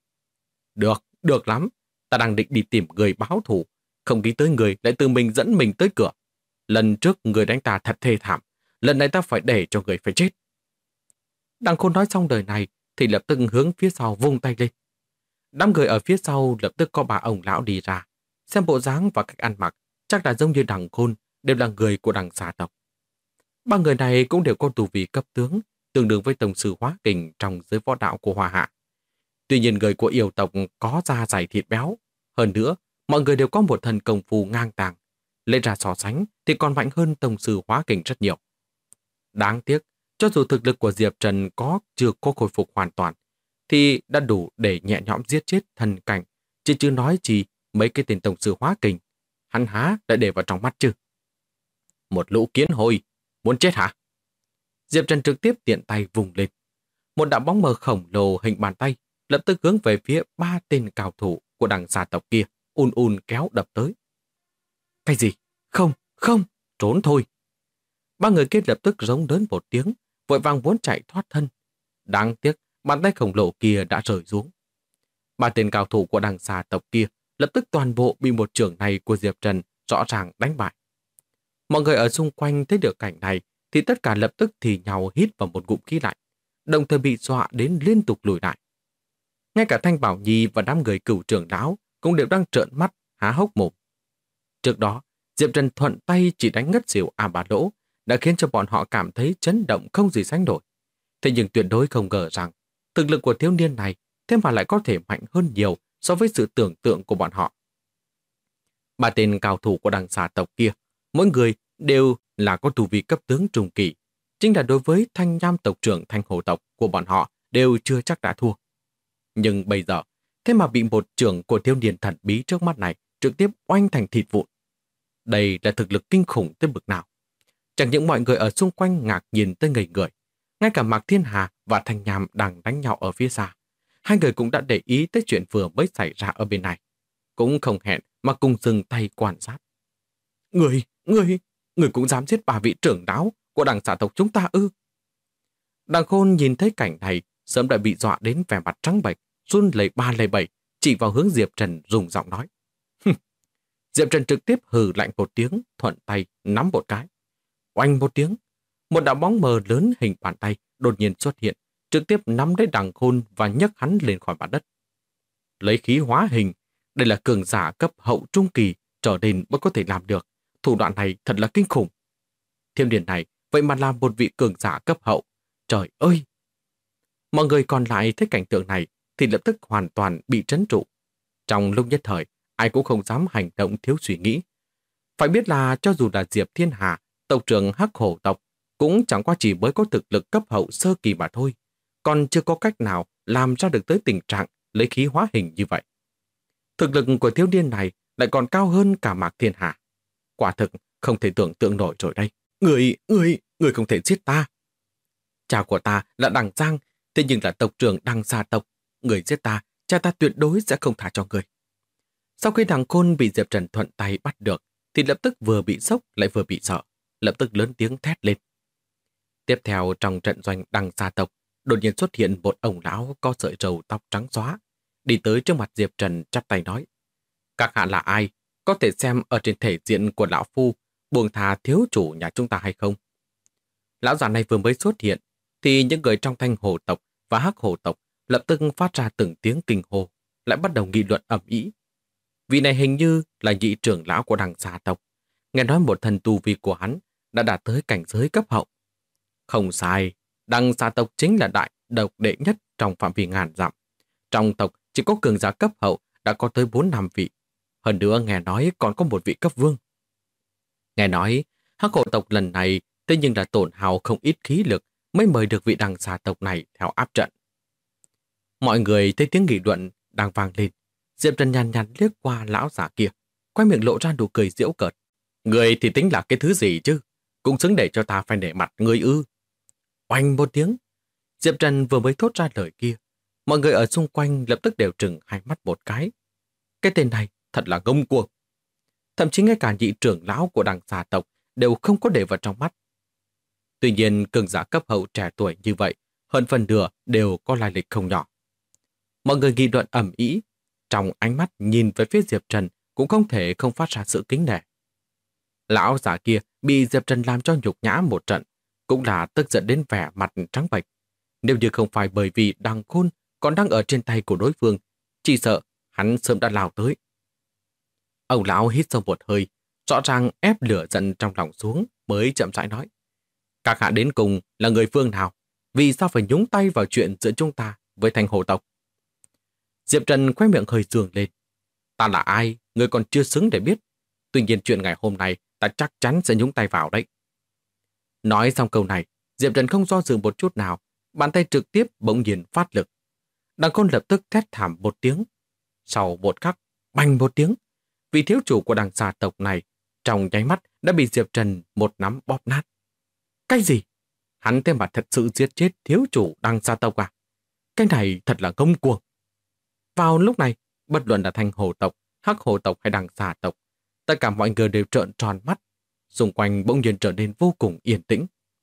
Được lắm, ta đang định đi tìm người báo thù, không nghĩ tới người lại tự mình dẫn mình tới cửa. Lần trước người đánh ta thật thê thảm, lần này ta phải để cho người phải chết. Đằng Khôn nói xong đời này thì lập tức hướng phía sau vung tay lên. Đám người ở phía sau lập tức có 3 ông lão đi ra. Xem bộ dáng và cách ăn mặc, chắc là giống như Đằng Khôn, đều là người của Đằng Xà tộc. 3 người này cũng đều có tu vi cấp tướng, tương đương với tổng sư hóa kình trong giới võ đạo của Hoa Hạ. Tuy nhiên người của yêu tộc có da dày thịt béo. Hơn nữa, mọi người đều có một thần công phu ngang tàng. Lên ra so sánh thì còn mạnh hơn tổng sư hóa kình rất nhiều. Đáng tiếc, cho dù thực lực của Diệp Trần chưa có khôi phục hoàn toàn, thì đã đủ để nhẹ nhõm giết chết thần cảnh, chứ chưa nói gì mấy cái tên tổng sư hóa kình. Hắn há đã để vào trong mắt chứ. Một lũ kiến hôi, muốn chết hả? Diệp Trần trực tiếp tiện tay vùng lên. Một đạo bóng mờ khổng lồ hình bàn tay lập tức hướng về phía 3 tên cao thủ của Đằng Xà tộc kia, kéo đập tới. Cái gì? Không, trốn thôi. 3 người kia lập tức rống lớn một tiếng, vội vàng muốn chạy thoát thân. Đáng tiếc, bàn tay khổng lồ kia đã rơi xuống. 3 tên cao thủ của Đằng Xà tộc kia lập tức toàn bộ bị một chưởng này của Diệp Trần rõ ràng đánh bại. Mọi người ở xung quanh thấy được cảnh này thì tất cả lập tức thì nhau hít vào một ngụm khí lạnh, đồng thời bị dọa đến liên tục lùi lại. Ngay cả Thanh Bảo Nhi và đám người Cửu trưởng lão cũng đều đang trợn mắt, há hốc mồm. Trước đó, Diệp Trần thuận tay chỉ đánh ngất xỉu A Bá Lỗ đã khiến cho bọn họ cảm thấy chấn động không gì sánh nổi. Thế nhưng tuyệt đối không ngờ rằng thực lực của thiếu niên này thế mà lại có thể mạnh hơn nhiều so với sự tưởng tượng của bọn họ. Ba tên cao thủ của đằng xà tộc kia, mỗi người đều là có tu vi cấp tướng trung kỳ. Chính là đối với Thanh Nham tộc trưởng Thanh Hồ tộc của bọn họ đều chưa chắc đã thua. Nhưng bây giờ, thế mà bị một trưởng của thiếu niên thần bí trước mắt này trực tiếp oanh thành thịt vụn. Đây là thực lực kinh khủng tới bực nào. Chẳng những mọi người ở xung quanh ngạc nhìn tới ngây người, ngay cả Mạc Thiên Hà và Thanh Nham đang đánh nhau ở phía xa. Hai người cũng đã để ý tới chuyện vừa mới xảy ra ở bên này. Cũng không hẹn mà cùng dừng tay quan sát. Người cũng dám giết bà vị trưởng lão của đằng xà tộc chúng ta ư? Đằng Khôn nhìn thấy cảnh này, sớm đã bị dọa đến vẻ mặt trắng bệch, run lẩy ba lẩy bẩy, chỉ vào hướng Diệp Trần dùng giọng nói. Diệp Trần trực tiếp hừ lạnh một tiếng, thuận tay nắm một cái. Oanh một tiếng, một đạo bóng mờ lớn hình bàn tay đột nhiên xuất hiện, trực tiếp nắm lấy Đằng Khôn và nhấc hắn lên khỏi mặt đất. Lấy khí hóa hình, đây là cường giả cấp hậu trung kỳ trở lên mới có thể làm được. Thủ đoạn này thật là kinh khủng. Thiếu niên này vậy mà là một vị cường giả cấp hậu. Trời ơi! Mọi người còn lại thấy cảnh tượng này thì lập tức hoàn toàn bị trấn trụ. Trong lúc nhất thời, ai cũng không dám hành động thiếu suy nghĩ. Phải biết là cho dù là Diệp Thiên Hà, tộc trưởng Hắc Hổ tộc, cũng chẳng qua chỉ mới có thực lực cấp hậu sơ kỳ mà thôi, còn chưa có cách nào làm ra được tới tình trạng lấy khí hóa hình như vậy. Thực lực của thiếu niên này lại còn cao hơn cả Mạc Thiên Hà. Quả thực không thể tưởng tượng nổi rồi đây. Người không thể giết ta. Cha của ta là Đằng Giang, thế nhưng là tộc trưởng Đằng Xà tộc. Người giết ta, cha ta tuyệt đối sẽ không thả cho người. Sau khi Đằng Khôn bị Diệp Trần thuận tay bắt được, thì lập tức vừa bị sốc lại vừa bị sợ, lập tức lớn tiếng thét lên. Tiếp theo trong trận doanh Đằng Xà tộc, đột nhiên xuất hiện một ông lão có sợi râu tóc trắng xóa, đi tới trước mặt Diệp Trần chắp tay nói. Các hạ là ai? Có thể xem ở trên thể diện của lão phu buông tha thiếu chủ nhà chúng ta hay không? Lão già này vừa mới xuất hiện, thì những người trong Thanh Hồ tộc và Hắc Hồ tộc lập tức phát ra từng tiếng kinh hô, lại bắt đầu nghị luận ầm ĩ. Vị này hình như là nhị trưởng lão của Đằng Xà tộc. Nghe nói một thần tu vi của hắn đã đạt tới cảnh giới cấp hậu. Không sai, Đằng Xà tộc chính là đại độc đệ nhất trong phạm vi ngàn dặm. Trong tộc chỉ có cường giả cấp hậu đã có tới 4-5 vị. Hơn nữa nghe nói còn có một vị cấp vương. Nghe nói Hắc Hổ tộc lần này thế nhưng là tổn hao không ít khí lực mới mời được vị Đằng Xà tộc này theo áp trận. Mọi người thấy tiếng nghị luận đang vang lên. Diệp Trần nhàn nhạt liếc qua lão giả kia, quay miệng lộ ra nụ cười giễu cợt. Người thì tính là cái thứ gì chứ? Cũng xứng để cho ta phải nể mặt người ư? Oanh một tiếng, Diệp Trần vừa mới thốt ra lời kia, mọi người ở xung quanh lập tức đều trừng hai mắt một cái. Cái tên này thật là ngông cuồng. Thậm chí ngay cả nhị trưởng lão của Đằng Xà tộc đều không có để vào trong mắt. Tuy nhiên cường giả cấp hậu trẻ tuổi như vậy, hơn phần nửa đều có lai lịch không nhỏ. Mọi người nghị luận ầm ĩ, trong ánh mắt nhìn về phía Diệp Trần cũng không thể không phát ra sự kính nể. Lão giả kia bị Diệp Trần làm cho nhục nhã một trận, cũng là tức giận đến vẻ mặt trắng bệch. Nếu như không phải bởi vì Đằng Khôn còn đang ở trên tay của đối phương, chỉ sợ hắn sớm đã lao tới. Ông lão hít sâu một hơi, rõ ràng ép lửa giận trong lòng xuống mới chậm rãi nói. Các hạ đến cùng là người phương nào? Vì sao phải nhúng tay vào chuyện giữa chúng ta với Thanh Hồ tộc? Diệp Trần khóe miệng hơi dương lên. Ta là ai, người còn chưa xứng để biết. Tuy nhiên chuyện ngày hôm nay ta chắc chắn sẽ nhúng tay vào đấy. Nói xong câu này, Diệp Trần không do dự một chút nào, bàn tay trực tiếp bỗng nhiên phát lực. Đằng Khôn lập tức thét thảm một tiếng. Sau một khắc, bành một tiếng, vị thiếu chủ của Đằng Xà tộc này trong nháy mắt đã bị Diệp Trần một nắm bóp nát. Cái gì? Hắn thế mà thật sự giết chết thiếu chủ Đằng Xà tộc à? Cái này thật là ngông cuồng. Vào lúc này, bất luận là Thanh Hồ tộc, Hắc Hồ tộc hay Đằng Xà tộc, tất cả mọi người đều trợn tròn mắt, xung quanh bỗng nhiên trở nên vô cùng yên tĩnh.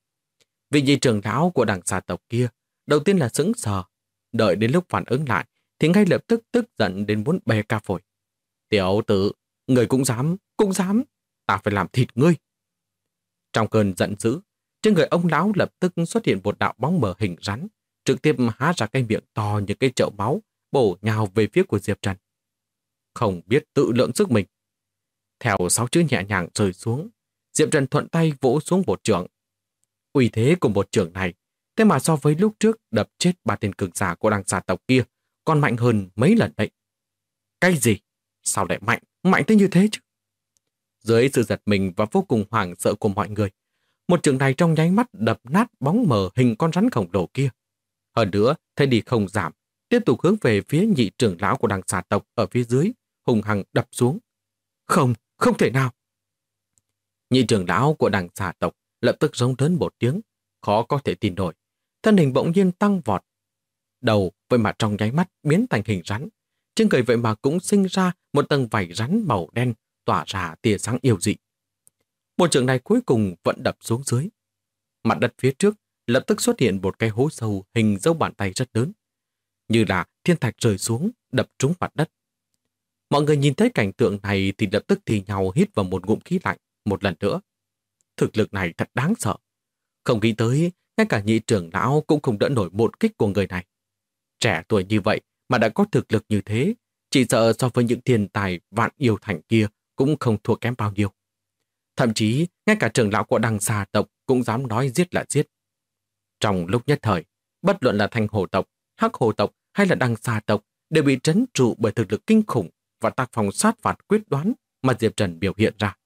Vị nhị trưởng lão của Đằng Xà tộc kia đầu tiên là sững sờ, đợi đến lúc phản ứng lại thì ngay lập tức tức giận đến muốn bè ca phổi. Tiểu tử, người cũng dám, ta phải làm thịt ngươi. Trong cơn giận dữ, trên người ông lão lập tức xuất hiện một đạo bóng mờ hình rắn, trực tiếp há ra cái miệng to như cái chậu máu, bổ nhào về phía của Diệp Trần. Không biết tự lượng sức mình. Theo 6 chữ nhẹ nhàng rơi xuống, Diệp Trần thuận tay vỗ xuống một chưởng. Uy thế của một chưởng này, thế mà so với lúc trước đập chết 3 tên cường giả của đằng xà tộc kia, còn mạnh hơn mấy lần đấy. Cái gì? Sao lại mạnh tới như thế chứ? Dưới sự giật mình và vô cùng hoảng sợ của mọi người, một chưởng này trong nháy mắt đập nát bóng mờ hình con rắn khổng lồ kia. Hơn nữa, thế đi không giảm, tiếp tục hướng về phía nhị trưởng lão của đằng xà tộc ở phía dưới, hùng hăng đập xuống. Không thể nào! Nhị trưởng lão của đằng xà tộc lập tức rống lớn một tiếng, khó có thể tin nổi. Thân hình bỗng nhiên tăng vọt. Đầu vậy mà trong nháy mắt biến thành hình rắn. Trên người vậy mà cũng sinh ra một tầng vảy rắn màu đen tỏa ra tia sáng yêu dị. Một trường này cuối cùng vẫn đập xuống dưới. Mặt đất phía trước lập tức xuất hiện một cái hố sâu hình dấu bàn tay rất lớn. Như là thiên thạch rơi xuống, đập trúng mặt đất. Mọi người nhìn thấy cảnh tượng này thì lập tức thì nhau hít vào một ngụm khí lạnh một lần nữa. Thực lực này thật đáng sợ. Không nghĩ tới, ngay cả nhị trưởng lão cũng không đỡ nổi một kích của người này. Trẻ tuổi như vậy mà đã có thực lực như thế, chỉ sợ so với những thiên tài vạn yêu thành kia cũng không thua kém bao nhiêu. Thậm chí, ngay cả trưởng lão của đằng xà tộc cũng dám nói giết là giết. Trong lúc nhất thời, bất luận là Thanh Hồ tộc, Hắc Hồ tộc hay là đằng xà tộc đều bị trấn trụ bởi thực lực kinh khủng và tác phong sát phạt quyết đoán mà Diệp Trần biểu hiện ra.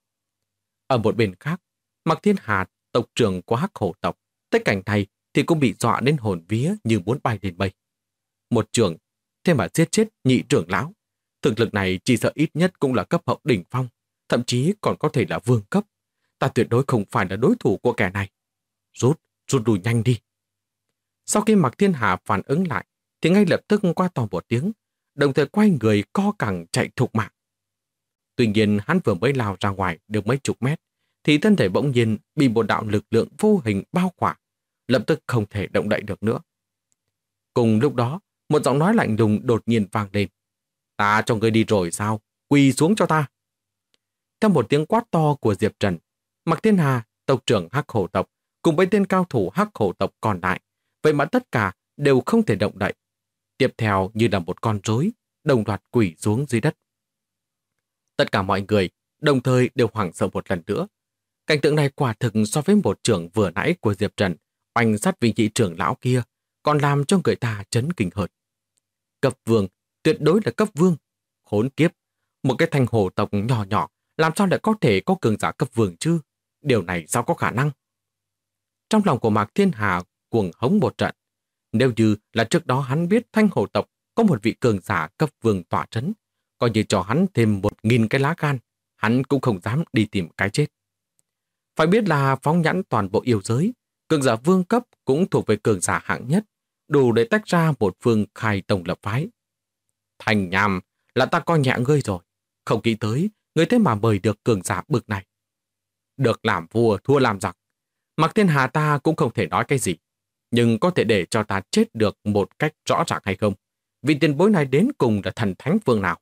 Ở một bên khác, Mạc Thiên Hà, tộc trưởng của Hắc Hổ tộc, tới cảnh này thì cũng bị dọa đến hồn vía như muốn bay lên mây. Một trưởng, thế mà giết chết nhị trưởng lão. Thực lực này chỉ sợ ít nhất cũng là cấp hậu đỉnh phong, thậm chí còn có thể là vương cấp. Ta tuyệt đối không phải là đối thủ của kẻ này. Rút lui nhanh đi. Sau khi Mạc Thiên Hà phản ứng lại, thì ngay lập tức qua to một tiếng, đồng thời quay người co cẳng chạy thục mạng. Tuy nhiên hắn vừa mới lao ra ngoài được mấy chục mét, thì thân thể bỗng nhiên bị một đạo lực lượng vô hình bao khỏa, lập tức không thể động đậy được nữa. Cùng lúc đó, một giọng nói lạnh lùng đột nhiên vang lên. Ta cho ngươi đi rồi sao? Quỳ xuống cho ta. Theo một tiếng quát to của Diệp Trần, Mạc Thiên Hà, tộc trưởng Hắc Hổ tộc, cùng với tên cao thủ Hắc Hổ tộc còn lại, vậy mà tất cả đều không thể động đậy. Tiếp theo như là một con rối, đồng loạt quỳ xuống dưới đất. Tất cả mọi người đồng thời đều hoảng sợ một lần nữa. Cảnh tượng này quả thực so với một trưởng vừa nãy của Diệp Trần, oanh sát vị nhị trưởng lão kia, còn làm cho người ta chấn kinh hơn. Cấp vương, tuyệt đối là cấp vương. Khốn kiếp, một cái Thanh Hồ tộc nhỏ nhỏ, làm sao lại có thể có cường giả cấp vương chứ? Điều này sao có khả năng? Trong lòng của Mạc Thiên Hà cuồng hống một trận. Nếu như là trước đó hắn biết Thanh Hồ tộc có một vị cường giả cấp vương tỏa trấn, coi như cho hắn thêm 1000 cái lá gan, hắn cũng không dám đi tìm cái chết. Phải biết là phóng nhãn toàn bộ yêu giới, cường giả vương cấp cũng thuộc về cường giả hạng nhất, đủ để tách ra một phương khai tông lập phái. Thành Nham, là ta coi nhẹ ngươi rồi, không nghĩ tới ngươi thế mà mời được cường giả bực này. Được làm vua thua làm giặc, Mạc Thiên Hà ta cũng không thể nói cái gì, nhưng có thể để cho ta chết được một cách rõ ràng hay không? Vị tiền bối này đến cùng là thần thánh vương nào?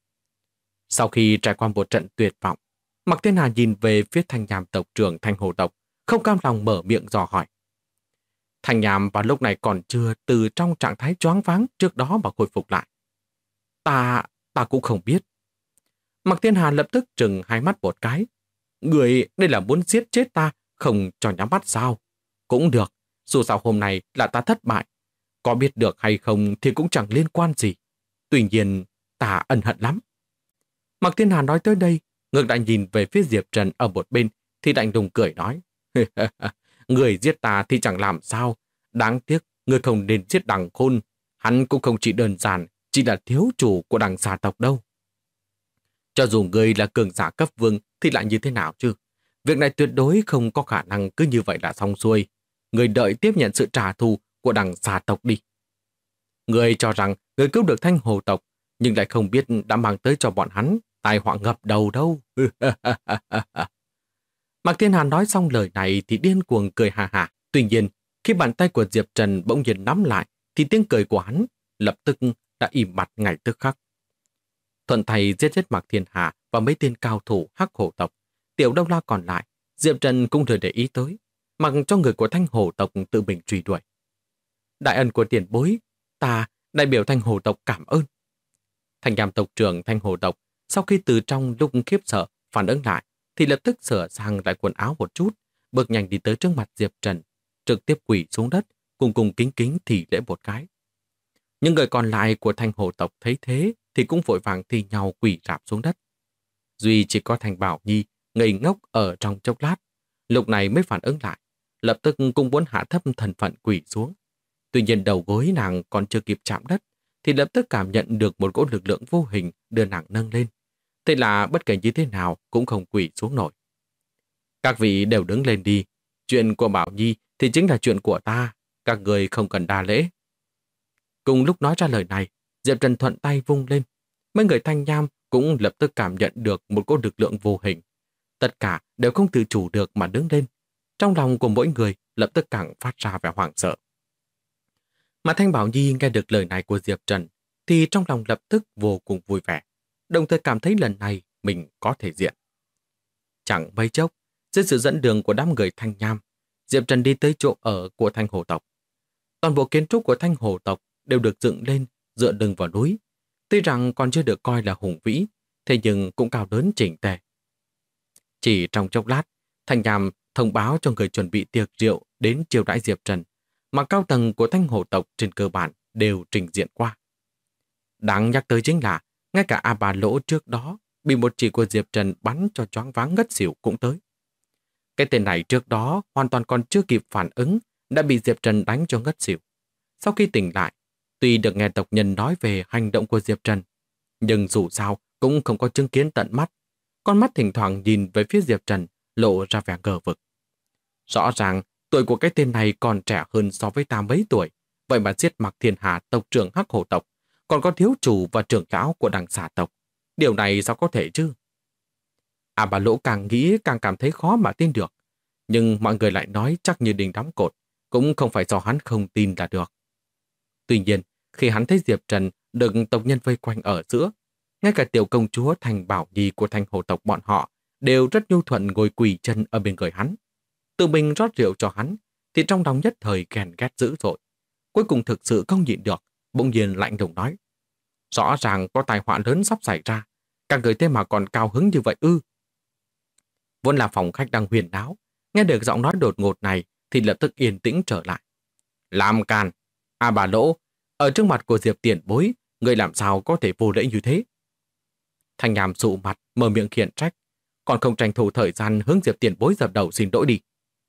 Sau khi trải qua một trận tuyệt vọng, Mạc Thiên Hà nhìn về phía Thanh Nham tộc trưởng Thanh Hồ tộc, không cam lòng mở miệng dò hỏi. Thanh Nham vào lúc này còn chưa từ trong trạng thái choáng váng trước đó mà khôi phục lại. Ta cũng không biết. Mạc Thiên Hà lập tức trừng hai mắt một cái. Người đây là muốn giết chết ta, không cho nhắm mắt sao? Cũng được, dù sao hôm nay là ta thất bại. Có biết được hay không thì cũng chẳng liên quan gì. Tuy nhiên, ta ân hận lắm. Mạc Thiên Hà nói tới đây, ngược lại nhìn về phía Diệp Trần ở một bên, thì lạnh lùng cười nói. Người giết ta thì chẳng làm sao. Đáng tiếc, người không nên giết Đằng Khôn. Hắn cũng không chỉ đơn giản, chỉ là thiếu chủ của đằng xà tộc đâu. Cho dù người là cường giả cấp vương thì lại như thế nào chứ? Việc này tuyệt đối không có khả năng cứ như vậy là xong xuôi. Người đợi tiếp nhận sự trả thù của đằng xà tộc đi. Người cho rằng người cứu được Thanh Hồ tộc, nhưng lại không biết đã mang tới cho bọn hắn tai họa ngập đầu đâu. Mạc Thiên Hàn nói xong lời này thì điên cuồng cười hà hà. Tuy nhiên, khi bàn tay của Diệp Trần bỗng nhiên nắm lại, thì tiếng cười của hắn lập tức đã im bặt ngay tức khắc. Thuận tay giết chết Mạc Thiên Hà và mấy tên cao thủ Hắc Hổ tộc. Tiểu Đông La còn lại, Diệp Trần cũng lười để ý tới, mặc cho người của Thanh Hổ tộc tự mình truy đuổi. Đại ân của tiền bối, ta Đại biểu Thanh Hồ tộc cảm ơn. Thanh nham tộc trưởng Thanh Hồ tộc sau khi từ trong lúc khiếp sợ phản ứng lại thì lập tức sửa sang lại quần áo một chút, bước nhanh đi tới trước mặt Diệp Trần, trực tiếp quỳ xuống đất, cùng cùng kính kính thì lễ một cái. Những người còn lại của Thanh Hồ tộc thấy thế thì cũng vội vàng thi nhau quỳ rạp xuống đất. Duy chỉ có Thanh Bảo Nhi ngây ngốc ở trong chốc lát, lúc này mới phản ứng lại, lập tức cũng muốn hạ thấp thần phận quỳ xuống. Tuy nhiên đầu gối nàng còn chưa kịp chạm đất, thì lập tức cảm nhận được một cỗ lực lượng vô hình đưa nàng nâng lên. Thế là bất kể như thế nào cũng không quỳ xuống nổi. Các vị đều đứng lên đi, chuyện của Bảo Nhi thì chính là chuyện của ta, các người không cần đa lễ. Cùng lúc nói ra lời này, Diệp Trần thuận tay vung lên. Mấy người Thanh Nham cũng lập tức cảm nhận được một cỗ lực lượng vô hình. Tất cả đều không tự chủ được mà đứng lên. Trong lòng của mỗi người lập tức càng phát ra vẻ hoảng sợ. Mà Thanh Bảo Nhi nghe được lời này của Diệp Trần thì trong lòng lập tức vô cùng vui vẻ, đồng thời cảm thấy lần này mình có thể diện. Chẳng mấy chốc, dưới sự dẫn đường của đám người Thanh Nham, Diệp Trần đi tới chỗ ở của Thanh Hồ tộc. Toàn bộ kiến trúc của Thanh Hồ tộc đều được dựng lên dựa lưng vào núi. Tuy rằng còn chưa được coi là hùng vĩ, thế nhưng cũng cao lớn chỉnh tề. Chỉ trong chốc lát, Thanh Nham thông báo cho người chuẩn bị tiệc rượu đến chiêu đãi Diệp Trần, mà cao tầng của Thanh Hồ tộc trên cơ bản đều trình diện qua. Đáng nhắc tới chính là, ngay cả A Bà Lỗ trước đó bị một chỉ của Diệp Trần bắn cho choáng váng ngất xỉu cũng tới. Cái tên này trước đó hoàn toàn còn chưa kịp phản ứng, đã bị Diệp Trần đánh cho ngất xỉu. Sau khi tỉnh lại, tuy được nghe tộc nhân nói về hành động của Diệp Trần, nhưng dù sao cũng không có chứng kiến tận mắt. Con mắt thỉnh thoảng nhìn về phía Diệp Trần, lộ ra vẻ ngờ vực. Rõ ràng, tuổi của cái tên này còn trẻ hơn so với ta mấy tuổi, vậy mà giết Mạc Thiên Hà tộc trưởng Hắc Hổ tộc, còn có thiếu chủ và trưởng lão của Đằng Xà tộc. Điều này sao có thể chứ? À, bà Lỗ càng nghĩ càng cảm thấy khó mà tin được. Nhưng mọi người lại nói chắc như đinh đóng cột, cũng không phải do hắn không tin là được. Tuy nhiên, khi hắn thấy Diệp Trần được tộc nhân vây quanh ở giữa, ngay cả tiểu công chúa Thành Bảo Nhi của Thanh Hồ tộc bọn họ đều rất nhu thuận ngồi quỳ chân ở bên người hắn. Tự mình rót rượu cho hắn, thì trong lòng nhất thời ghen ghét dữ dội. Cuối cùng thực sự không nhịn được, bỗng nhiên lạnh lùng nói. Rõ ràng có tai họa lớn sắp xảy ra, các người thế mà còn cao hứng như vậy ư? Vốn là phòng khách đang huyền náo, nghe được giọng nói đột ngột này thì lập tức yên tĩnh trở lại. Làm càn! À, bà Lỗ, ở trước mặt của Diệp tiền bối, người làm sao có thể vô lễ như thế? Thanh Nham sụ mặt, mở miệng khiển trách, còn không tranh thủ thời gian hướng Diệp tiền bối dập đầu xin lỗi đi.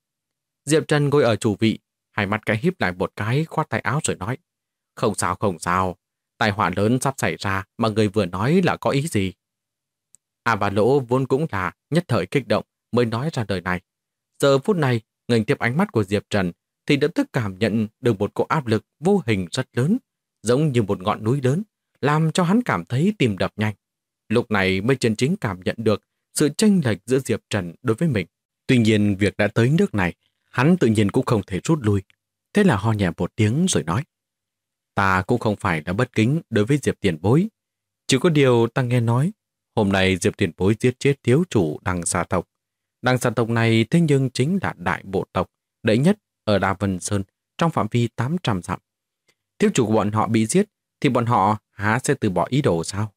Diệp Trần ngồi ở chủ vị, hai mắt cái híp lại một cái, khoát tay áo rồi nói. Không sao, không sao. Tai họa lớn sắp xảy ra mà người vừa nói là có ý gì? À, bà Lỗ vốn cũng là nhất thời kích động mới nói ra lời này. Giờ phút này, ngẩng tiếp ánh mắt của Diệp Trần thì lập tức cảm nhận được một cỗ áp lực vô hình rất lớn, giống như một ngọn núi lớn, làm cho hắn cảm thấy tim đập nhanh. Lúc này mới chân chính cảm nhận được sự chênh lệch giữa Diệp Trần đối với mình. Tuy nhiên việc đã tới nước này, hắn tự nhiên cũng không thể rút lui. Thế là ho nhẹ một tiếng rồi nói. Ta cũng không phải là bất kính đối với Diệp tiền bối. Chỉ có điều ta nghe nói, hôm nay Diệp tiền bối giết chết thiếu chủ Đằng Xà tộc. Đằng Xà tộc này thế nhưng chính là đại bộ tộc đệ nhất ở Đa Vân Sơn trong phạm vi 800 dặm. Thiếu chủ của bọn họ bị giết thì bọn họ há sẽ từ bỏ ý đồ sao?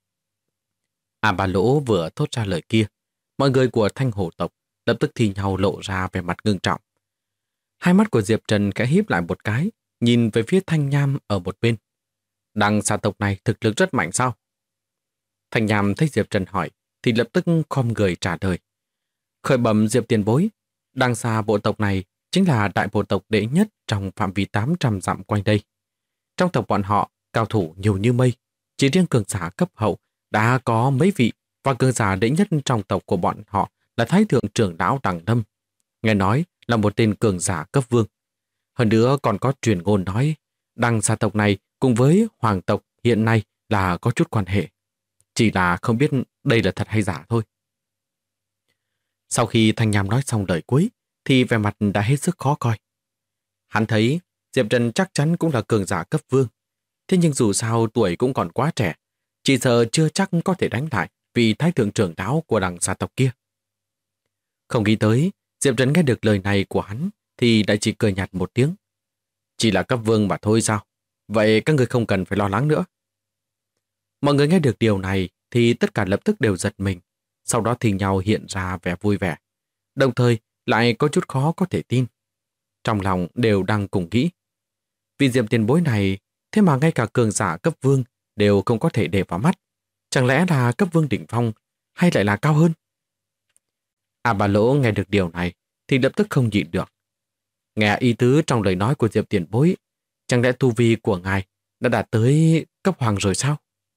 À, bà Lỗ vừa thốt ra lời kia, mọi người của Thanh Hồ tộc lập tức thì nhau lộ ra vẻ mặt ngưng trọng. Hai mắt của Diệp Trần khẽ híp lại một cái, nhìn về phía Thanh Nham ở một bên. Đằng Xà tộc này thực lực rất mạnh sao? Thanh Nham thấy Diệp Trần hỏi thì lập tức khom người trả lời. Khởi bẩm Diệp tiền bối, Đằng Xà bộ tộc này chính là đại bộ tộc đệ nhất trong phạm vi 800 dặm quanh đây. Trong tộc bọn họ, cao thủ nhiều như mây, chỉ riêng cường giả cấp hậu đã có mấy vị, và cường giả đệ nhất trong tộc của bọn họ là Thái thượng trưởng lão Đằng Lâm. Nghe nói là một tên cường giả cấp vương. Hơn nữa còn có truyền ngôn nói Đằng Xà tộc này cùng với hoàng tộc hiện nay là có chút quan hệ. Chỉ là không biết đây là thật hay giả thôi. Sau khi Thanh Nham nói xong lời cuối thì vẻ mặt đã hết sức khó coi. Hắn thấy Diệp Trần chắc chắn cũng là cường giả cấp vương. Thế nhưng dù sao tuổi cũng còn quá trẻ, chỉ sợ chưa chắc có thể đánh lại vị thái thượng trưởng lão của Đằng Xà tộc kia. Không nghĩ tới, Diệp Trần nghe được lời này của hắn thì đã chỉ cười nhạt một tiếng. Chỉ là cấp vương mà thôi sao? Vậy các người không cần phải lo lắng nữa. Mọi người nghe được điều này thì tất cả lập tức đều giật mình, sau đó thì nhau hiện ra vẻ vui vẻ, đồng thời lại có chút khó có thể tin. Trong lòng đều đang cùng nghĩ. Vì Diệp tiền bối này, thế mà ngay cả cường giả cấp vương đều không có thể để vào mắt. Chẳng lẽ là cấp vương đỉnh phong hay lại là cao hơn? Bà Lỗ nghe được điều này thì lập tức không nhịn được. Nghe ý tứ trong lời nói của Diệp tiền bối, chẳng lẽ tu vi của ngài đã đạt tới cấp hoàng rồi sao?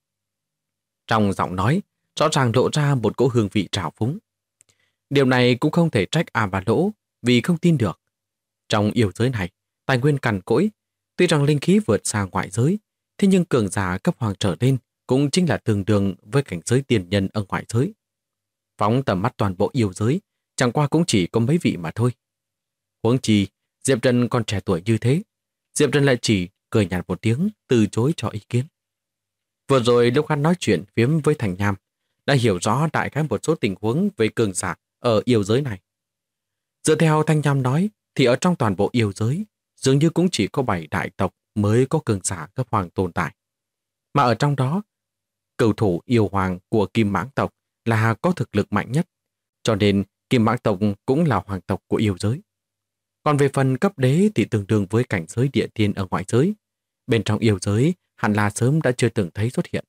Trong giọng nói, rõ ràng lộ ra một cỗ hương vị trào phúng. Điều này cũng không thể trách Bà Lỗ vì không tin được. Trong yêu giới này, tài nguyên cằn cỗi, tuy rằng linh khí vượt xa ngoại giới, thế nhưng cường giả cấp hoàng trở lên cũng chính là tương đương với cảnh giới tiền nhân ở ngoại giới. Phóng tầm mắt toàn bộ yêu giới, chẳng qua cũng chỉ có mấy vị mà thôi. Huống chi, Diệp Trần còn trẻ tuổi như thế, Diệp Trần lại chỉ cười nhạt một tiếng từ chối cho ý kiến. Vừa rồi lúc hắn nói chuyện phiếm với Thành Nham, đã hiểu rõ đại khái một số tình huống về cường giả ở yêu giới này. Dựa theo Thanh Nham nói, thì ở trong toàn bộ yêu giới, dường như cũng chỉ có 7 đại tộc mới có cường giả cấp hoàng tồn tại. Mà ở trong đó, cầu thủ yêu hoàng của Kim Mãng tộc là có thực lực mạnh nhất, cho nên Kim Mãng tộc cũng là hoàng tộc của yêu giới. Còn về phần cấp đế thì tương đương với cảnh giới địa tiên ở ngoại giới. Bên trong yêu giới, hẳn là sớm đã chưa từng thấy xuất hiện.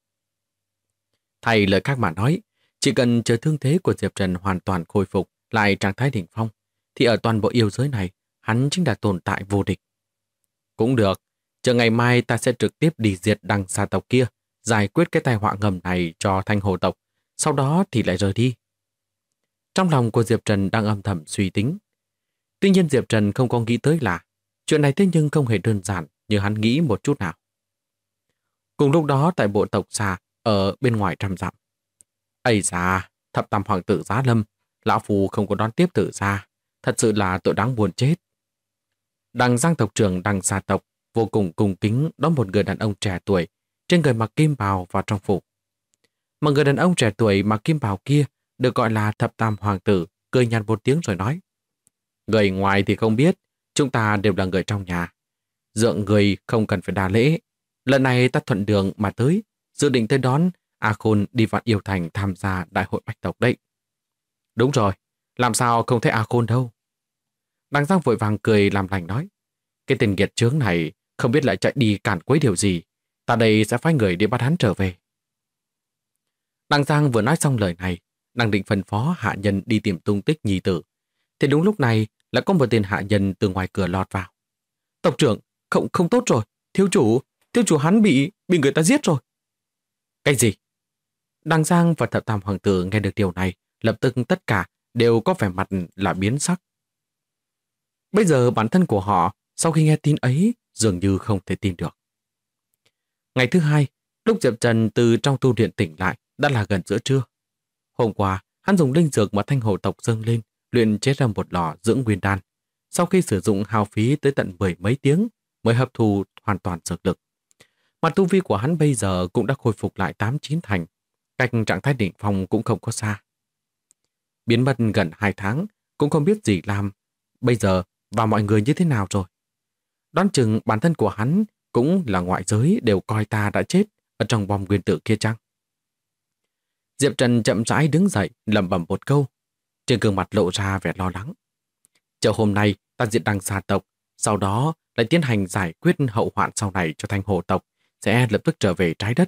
Thay lời khác mà nói, chỉ cần chờ thương thế của Diệp Trần hoàn toàn khôi phục lại trạng thái đỉnh phong, thì ở toàn bộ yêu giới này, hắn chính là tồn tại vô địch. Cũng được, chờ ngày mai ta sẽ trực tiếp đi diệt đằng xa tộc kia, giải quyết cái tai họa ngầm này cho Thanh Hồ tộc, sau đó thì lại rời đi. Trong lòng của Diệp Trần đang âm thầm suy tính. Tuy nhiên Diệp Trần không có nghĩ tới là chuyện này thế nhưng không hề đơn giản như hắn nghĩ một chút nào. Cùng lúc đó tại bộ tộc xa ở bên ngoài trăm dặm. Ây da, thập tam hoàng tử Giá Lâm, lão phù không có đón tiếp tử ra, thật sự là tội đáng buồn chết. Đằng Giang tộc trưởng Đằng Xa tộc vô cùng cung kính đón một người đàn ông trẻ tuổi trên người mặc kim bào vào trong phủ. Mà người đàn ông trẻ tuổi mặc kim bào kia được gọi là thập tam hoàng tử, cười nhạt một tiếng rồi nói: người ngoài thì không biết, chúng ta đều là người trong nhà. Dượng người không cần phải đa lễ. Lần này ta thuận đường mà tới, dự định tới đón A Khôn đi Vạn Yêu Thành tham gia đại hội bạch tộc đấy. Đúng rồi, làm sao không thấy A Khôn đâu. Đằng Giang vội vàng cười làm lành nói: cái tên nghiệt chướng này không biết lại chạy đi cản quấy điều gì. Ta đây sẽ phái người đi bắt hắn trở về. Đằng Giang vừa nói xong lời này, đang định phân phó hạ nhân đi tìm tung tích nhi tử, thì đúng lúc này là có một tên hạ nhân từ ngoài cửa lọt vào. Tộc trưởng, không tốt rồi, thiếu chủ hắn bị người ta giết rồi. Cái gì? Đằng Giang và thập tam hoàng tử nghe được điều này, lập tức tất cả đều có vẻ mặt là biến sắc. Bây giờ bản thân của họ sau khi nghe tin ấy dường như không thể tin được. Ngày thứ hai, lúc Diệp Trần từ trong tu luyện tỉnh lại đã là gần giữa trưa. Hôm qua, hắn dùng linh dược mà Thanh Hồ tộc dâng lên luyện chế ra một lò dưỡng nguyên đan. Sau khi sử dụng hao phí tới tận 10 mấy tiếng mới hấp thu hoàn toàn dược lực. Mà tu vi của hắn bây giờ cũng đã khôi phục lại 8-9 thành, cách trạng thái đỉnh phong cũng không có xa. Biến mất gần 2 tháng, cũng không biết gì làm, bây giờ và mọi người như thế nào rồi. Đoán chừng bản thân của hắn cũng là ngoại giới đều coi ta đã chết ở trong bom nguyên tử kia chăng. Diệp Trần chậm rãi đứng dậy, lẩm bẩm một câu, trên gương mặt lộ ra vẻ lo lắng. Chờ hôm nay ta diệt Đằng Xa tộc, sau đó lại tiến hành giải quyết hậu hoạn sau này cho Thanh Hồ tộc, sẽ lập tức trở về trái đất.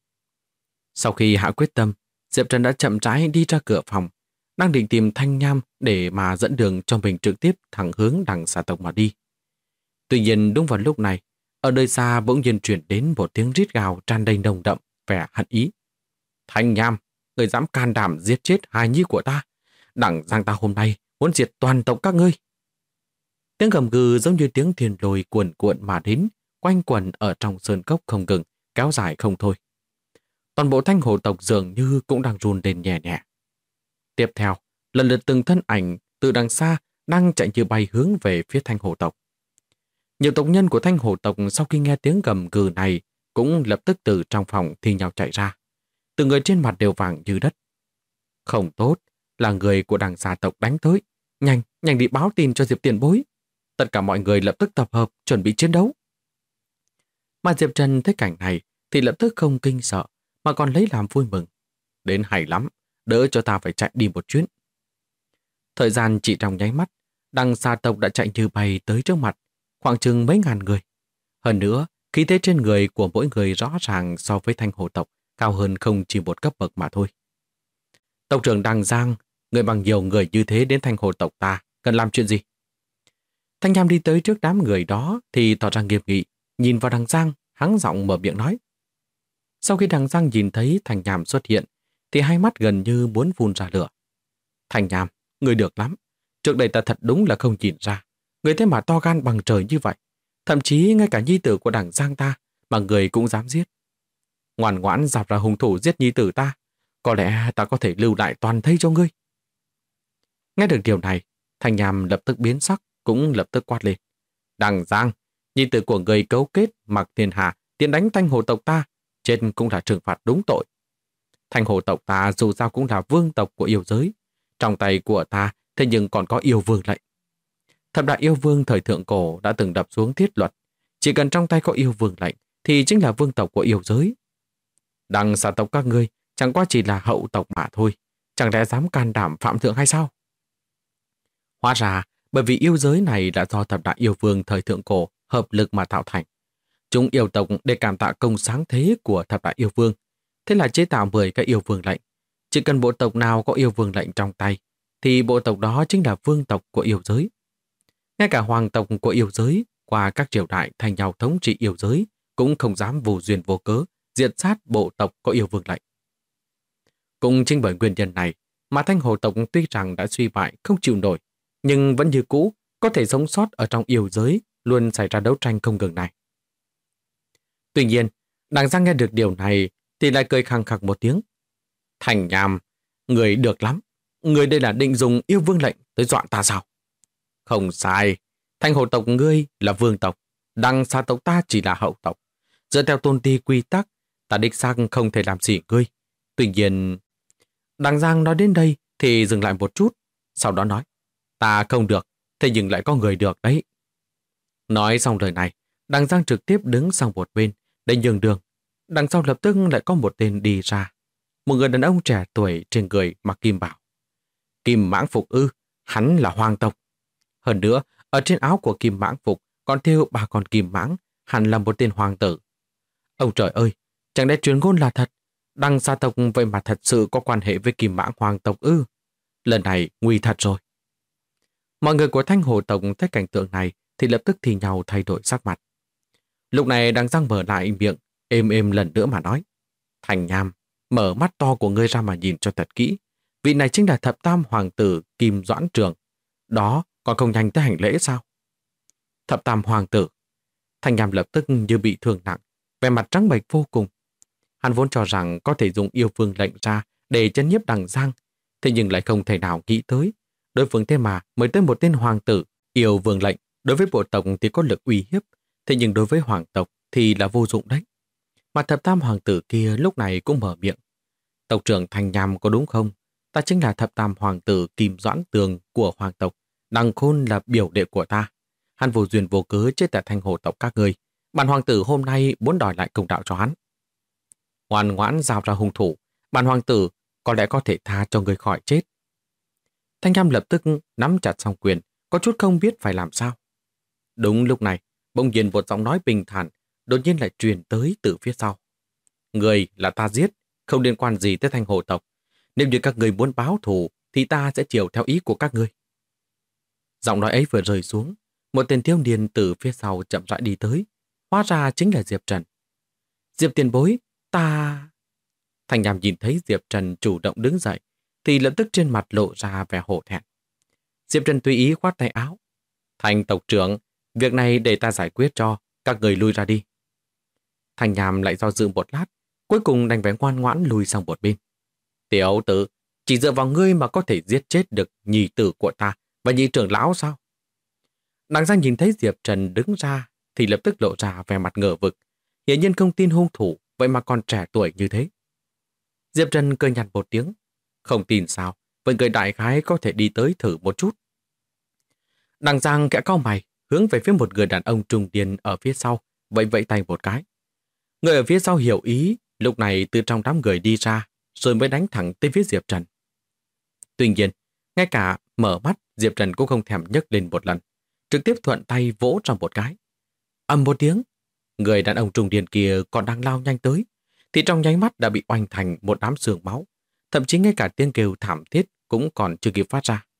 Sau khi hạ quyết tâm, Diệp Trần đã chậm rãi đi ra cửa phòng, đang định tìm Thanh Nham để mà dẫn đường cho mình trực tiếp thẳng hướng Đằng Xa tộc mà đi. Tuy nhiên đúng vào lúc này, ở nơi xa bỗng nhiên truyền đến một tiếng rít gào tràn đầy nồng đậm vẻ hận ý. Thanh Nham, người dám can đảm giết chết hài nhi của ta, Đằng Giang ta hôm nay muốn diệt toàn tộc các ngươi. Tiếng gầm gừ giống như tiếng thiên lôi cuồn cuộn mà đến, quanh quẩn ở trong sơn cốc không ngừng, kéo dài không thôi. Toàn bộ Thanh Hồ tộc dường như cũng đang run lên nhẹ nhẹ. Tiếp theo, lần lượt từng thân ảnh từ đằng xa đang chạy như bay hướng về phía Thanh Hồ tộc. Nhiều tộc nhân của Thanh Hồ tộc sau khi nghe tiếng gầm gừ này cũng lập tức từ trong phòng thi nhau chạy ra. Từng người trên mặt đều vàng như đất. Không tốt, là người của Đằng Xa tộc đánh tới. Nhanh đi báo tin cho Diệp tiền bối. Tất cả mọi người lập tức tập hợp chuẩn bị chiến đấu. Mà Diệp Trần thấy cảnh này thì lập tức không kinh sợ, mà còn lấy làm vui mừng. Đến hay lắm, đỡ cho ta phải chạy đi một chuyến. Thời gian chỉ trong nháy mắt, đằng xa tộc đã chạy như bay tới trước mặt, khoảng chừng mấy ngàn người. Hơn nữa, khí thế trên người của mỗi người rõ ràng so với Thanh Hồ tộc cao hơn không chỉ một cấp bậc mà thôi. Tộc trưởng Đằng Giang, người bằng nhiều người như thế đến Thanh Hồ tộc ta, cần làm chuyện gì? Thanh Nham đi tới trước đám người đó thì tỏ ra nghiêm nghị, nhìn vào Đằng Giang, hắng giọng mở miệng nói. Sau khi Đằng Giang nhìn thấy Thanh Nham xuất hiện, thì hai mắt gần như muốn phun ra lửa. Thanh Nham, người được lắm. Trước đây ta thật đúng là không nhìn ra. Người thế mà to gan bằng trời như vậy. Thậm chí ngay cả nhi tử của Đằng Giang ta mà người cũng dám giết. Ngoan ngoãn dạp ra hung thủ giết nhi tử ta. Có lẽ ta có thể lưu lại toàn thây cho ngươi. Nghe được điều này, Thanh Nham lập tức biến sắc, cũng lập tức quát lên. Đằng Giang, nhi tử của người cấu kết mặc thiên hạ tiến đánh Thanh Hồ tộc ta, chết cũng là trừng phạt đúng tội. Thanh Hồ tộc ta dù sao cũng là vương tộc của yêu giới. Trong tay của ta thế nhưng còn có yêu vương lệnh. Thập đại yêu vương thời thượng cổ đã từng đập xuống thiết luật. Chỉ cần trong tay có yêu vương lệnh thì chính là vương tộc của yêu giới. Đằng xa tộc các ngươi chẳng qua chỉ là hậu tộc mà thôi. Chẳng lẽ dám can đảm phạm thượng hay sao? Hóa ra bởi vì yêu giới này là do thập đại yêu vương thời thượng cổ hợp lực mà tạo thành. Chúng yêu tộc để cảm tạ công sáng thế của thập đại yêu vương. Thế là chế tạo 10 cái yêu vương lệnh. Chỉ cần bộ tộc nào có yêu vương lệnh trong tay thì bộ tộc đó chính là vương tộc của yêu giới. Ngay cả hoàng tộc của yêu giới qua các triều đại thành nhau thống trị yêu giới cũng không dám vô duyên vô cớ diệt sát bộ tộc có yêu vương lệnh. Cũng chính bởi nguyên nhân này mà Thanh Hồ tộc tuy rằng đã suy bại không chịu nổi, nhưng vẫn như cũ có thể sống sót ở trong yêu giới, luôn xảy ra đấu tranh không ngừng này. Tuy nhiên, Đằng Giang nghe được điều này thì lại cười khăng khặc một tiếng. Thành Nham, người được lắm. Người đây là định dùng yêu vương lệnh tới dọa ta sao? Không sai. Thanh Hồ tộc ngươi là vương tộc. Đằng xa tộc ta chỉ là hậu tộc. Dựa theo tôn ti quy tắc, ta đích xác không thể làm gì ngươi. Tuy nhiên... Đằng Giang nói đến đây thì dừng lại một chút. Sau đó nói, ta không được, thế nhưng lại có người được đấy. Nói xong lời này, Đằng Giang trực tiếp đứng sang một bên để nhường đường. Đằng sau lập tức lại có một tên đi ra. Một người đàn ông trẻ tuổi trên người mặc kim bào. Kim mãng phục ư, hắn là hoàng tộc. Hơn nữa, ở trên áo của kim mãng phục còn thêu 3 con kim mãng, hẳn là một tên hoàng tử. Ông trời ơi, chẳng lẽ truyền ngôn là thật? Đằng xa tộc vậy mà thật sự có quan hệ với kim mãng hoàng tộc ư? Lần này nguy thật rồi. Mọi người của Thanh Hồ tộc thấy cảnh tượng này thì lập tức thì nhau thay đổi sắc mặt. Lúc này Đằng Giang mở lại miệng, êm êm lần nữa mà nói. Thành Nham, mở mắt to của ngươi ra mà nhìn cho thật kỹ. Vị này chính là thập tam hoàng tử Kim Doãn Trường. Đó, còn không nhanh tới hành lễ sao? Thập tam hoàng tử. Thành Nham lập tức như bị thương nặng, vẻ mặt trắng bệch vô cùng. Hắn vốn cho rằng có thể dùng yêu vương lệnh ra để chấn nhiếp Đằng Giang, thế nhưng lại không thể nào nghĩ tới. Đối phương thế mà mới tới một tên hoàng tử, yêu vương lệnh. Đối với bộ tộc thì có lực uy hiếp, thế nhưng đối với hoàng tộc thì là vô dụng đấy. Mà thập tam hoàng tử kia lúc này cũng mở miệng. Tộc trưởng Thành Nham có đúng không? Ta chính là thập tam hoàng tử Kim Doãn Tường của hoàng tộc. Đằng Khôn là biểu đệ của ta. Hắn vô duyên vô cớ chết tại Thanh Hồ tộc các ngươi. Bản hoàng tử hôm nay muốn đòi lại công đạo cho hắn. Ngoan ngoãn giao ra hung thủ. Bản hoàng tử có lẽ có thể tha cho người khỏi chết. Thanh Nham lập tức nắm chặt song quyền, có chút không biết phải làm sao. Đúng lúc này, bỗng nhiên một giọng nói bình thản đột nhiên lại truyền tới từ phía sau. Người là ta giết, không liên quan gì tới Thanh Hồ tộc. Nếu như các người muốn báo thù thì ta sẽ chiều theo ý của các ngươi. Giọng nói ấy vừa rơi xuống, một tên thiếu niên từ phía sau chậm rãi đi tới, hóa ra chính là Diệp Trần. Diệp tiền bối, ta... Thành Nham nhìn thấy Diệp Trần chủ động đứng dậy thì lập tức trên mặt lộ ra vẻ hổ thẹn. Diệp Trần tùy ý khoát tay áo. Thành tộc trưởng, việc này để ta giải quyết cho, các người lui ra đi. Thành Nham lại do dự một lát, cuối cùng đành phải ngoan ngoãn lùi sang một bên. Tiểu tử, chỉ dựa vào ngươi mà có thể giết chết được nhị tử của ta và nhị trưởng lão sao? Đằng Giang nhìn thấy Diệp Trần đứng ra thì lập tức lộ ra vẻ mặt ngờ vực. Hiển nhiên không tin hung thủ, vậy mà còn trẻ tuổi như thế. Diệp Trần cười nhạt một tiếng. Không tin sao, vậy người đại khái có thể đi tới thử một chút. Đằng Giang kẽ cau mày, hướng về phía một người đàn ông trung niên ở phía sau, vẫy vẫy tay một cái. Người ở phía sau hiểu ý, lúc này từ trong đám người đi ra, rồi mới đánh thẳng tới phía Diệp Trần. Tuy nhiên, ngay cả mở mắt, Diệp Trần cũng không thèm nhấc lên một lần, trực tiếp thuận tay vỗ trong một cái. Ầm một tiếng, người đàn ông trung niên kia còn đang lao nhanh tới, thì trong nháy mắt đã bị oanh thành một đám sương máu, thậm chí ngay cả tiếng kêu thảm thiết cũng còn chưa kịp phát ra.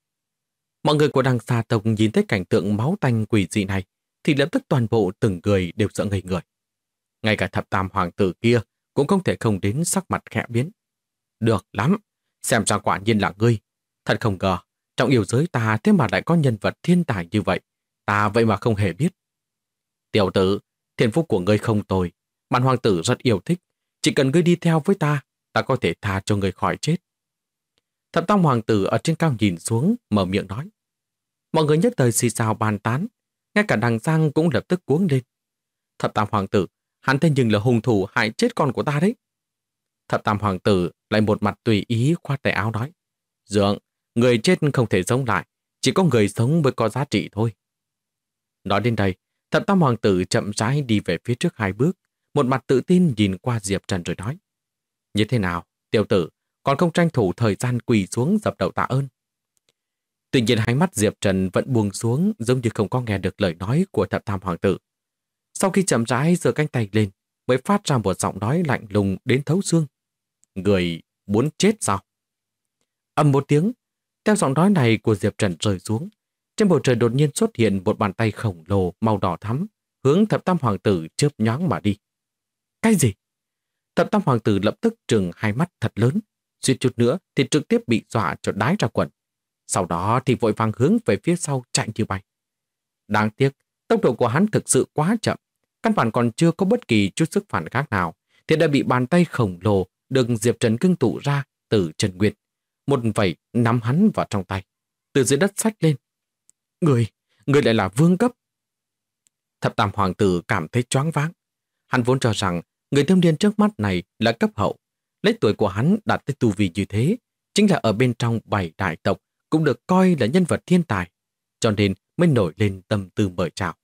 Mọi người của đằng xa tộc nhìn thấy cảnh tượng máu tanh quỷ dị này, thì lập tức toàn bộ từng người đều sợ ngây người. Ngay cả thập tam hoàng tử kia cũng không thể không đến sắc mặt khẽ biến. Được lắm, xem ra quả nhiên là ngươi. Thật không ngờ, trong yêu giới ta thế mà lại có nhân vật thiên tài như vậy. Ta vậy mà không hề biết. Tiểu tử, thiên phúc của ngươi không tồi. Bản hoàng tử rất yêu thích. Chỉ cần ngươi đi theo với ta, ta có thể tha cho ngươi khỏi chết. Thập tam hoàng tử ở trên cao nhìn xuống, mở miệng nói. Mọi người nhất thời xì xào bàn tán. Ngay cả đằng Giang cũng lập tức cuống lên. Thập tam hoàng tử, hắn thế nhưng là hung thủ hại chết con của ta đấy. Thập tam hoàng tử lại một mặt tùy ý khoát tay áo nói. Dượng, người chết không thể sống lại, chỉ có người sống mới có giá trị thôi. Nói đến đây, thập tam hoàng tử chậm rãi đi về phía trước 2 bước, một mặt tự tin nhìn qua Diệp Trần rồi nói. Như thế nào, tiểu tử, còn không tranh thủ thời gian quỳ xuống dập đầu tạ ơn. Tuy nhiên hai mắt Diệp Trần vẫn buông xuống giống như không có nghe được lời nói của thập tam hoàng tử. Sau khi chậm rãi giơ cánh tay lên, mới phát ra một giọng nói lạnh lùng đến thấu xương. Người muốn chết sao? Ầm một tiếng, theo giọng nói này của Diệp Trần rơi xuống, trên bầu trời đột nhiên xuất hiện một bàn tay khổng lồ màu đỏ thắm, hướng thập tam hoàng tử chớp nhoáng mà đi. Cái gì? Thập tam hoàng tử lập tức trừng hai mắt thật lớn, suýt chút nữa thì trực tiếp bị dọa cho đái ra quần. Sau đó thì vội vàng hướng về phía sau chạy như bay. Đáng tiếc, tốc độ của hắn thực sự quá chậm, căn bản còn chưa có bất kỳ chút sức phản kháng nào, thì đã bị bàn tay khổng lồ được Diệp Trần ngưng tụ ra từ Trần Nguyệt. Một vẩy nắm hắn vào trong tay, từ dưới đất xách lên. Người lại là vương cấp. Thập tam hoàng tử cảm thấy choáng váng. Hắn vốn cho rằng người thiếu niên trước mắt này là cấp hậu. Lấy tuổi của hắn đạt tới tu vi như thế, chính là ở bên trong 7 đại tộc cũng được coi là nhân vật thiên tài, cho nên mới nổi lên tâm tư mời chào.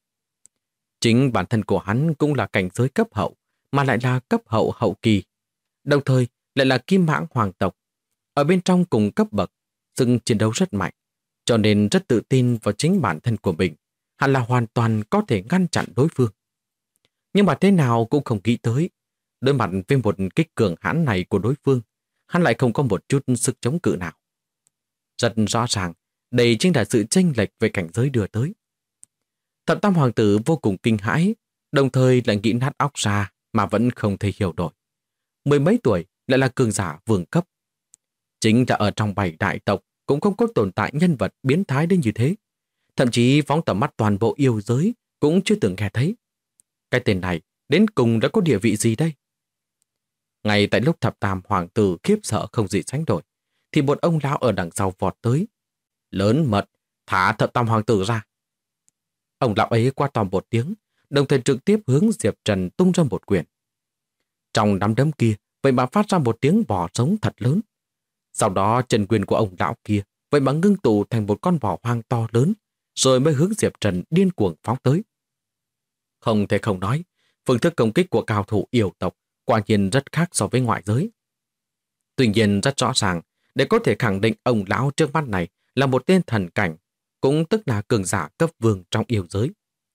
Chính bản thân của hắn cũng là cảnh giới cấp hậu, mà lại là cấp hậu hậu kỳ, đồng thời lại là kim mãng hoàng tộc. Ở bên trong cùng cấp bậc, sức chiến đấu rất mạnh, cho nên rất tự tin vào chính bản thân của mình, hắn là hoàn toàn có thể ngăn chặn đối phương. Nhưng mà thế nào cũng không nghĩ tới, đối mặt với một kích cường hãn này của đối phương, hắn lại không có một chút sức chống cự nào. Rất rõ ràng, đây chính là sự chênh lệch về cảnh giới đưa tới. Thập tam hoàng tử vô cùng kinh hãi, đồng thời lại nghĩ nát óc ra mà vẫn không thể hiểu nổi. 10 mấy tuổi lại là cường giả vương cấp. Chính là ở trong 7 đại tộc cũng không có tồn tại nhân vật biến thái đến như thế. Thậm chí phóng tầm mắt toàn bộ yêu giới cũng chưa từng nghe thấy. Cái tên này đến cùng đã có địa vị gì đây? Ngay tại lúc thập tam hoàng tử khiếp sợ không gì sánh nổi, thì một ông lão ở đằng sau vọt tới. Lớn mật, thả thập tam hoàng tử ra. Ông lão ấy qua to một tiếng, đồng thời trực tiếp hướng Diệp Trần tung ra một quyền. Trong nắm đấm kia, vậy mà phát ra một tiếng bò sống thật lớn. Sau đó chân quyền của ông lão kia vậy mà ngưng tụ thành một con bò hoang to lớn, rồi mới hướng Diệp Trần điên cuồng phóng tới. Không thể không nói, phương thức công kích của cao thủ yêu tộc quả nhiên rất khác so với ngoại giới. Tuy nhiên rất rõ ràng, để có thể khẳng định ông lão trước mắt này là một tên thần cảnh, cũng tức là cường giả cấp vương trong yêu giới.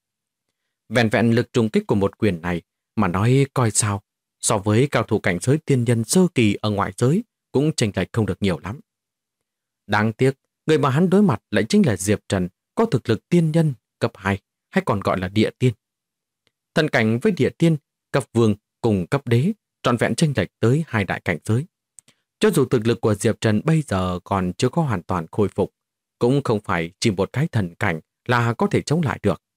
Vẹn vẹn lực trùng kích của một quyền này mà nói coi sao, so với cao thủ cảnh giới tiên nhân sơ kỳ ở ngoại giới cũng chênh lệch không được nhiều lắm. Đáng tiếc, người mà hắn đối mặt lại chính là Diệp Trần, có thực lực tiên nhân cấp 2, hay còn gọi là địa tiên. Thần cảnh với địa tiên, cấp vương cùng cấp đế, trọn vẹn chênh lệch tới 2 đại cảnh giới. Cho dù thực lực của Diệp Trần bây giờ còn chưa có hoàn toàn khôi phục, cũng không phải chỉ một cái thần cảnh là có thể chống lại được.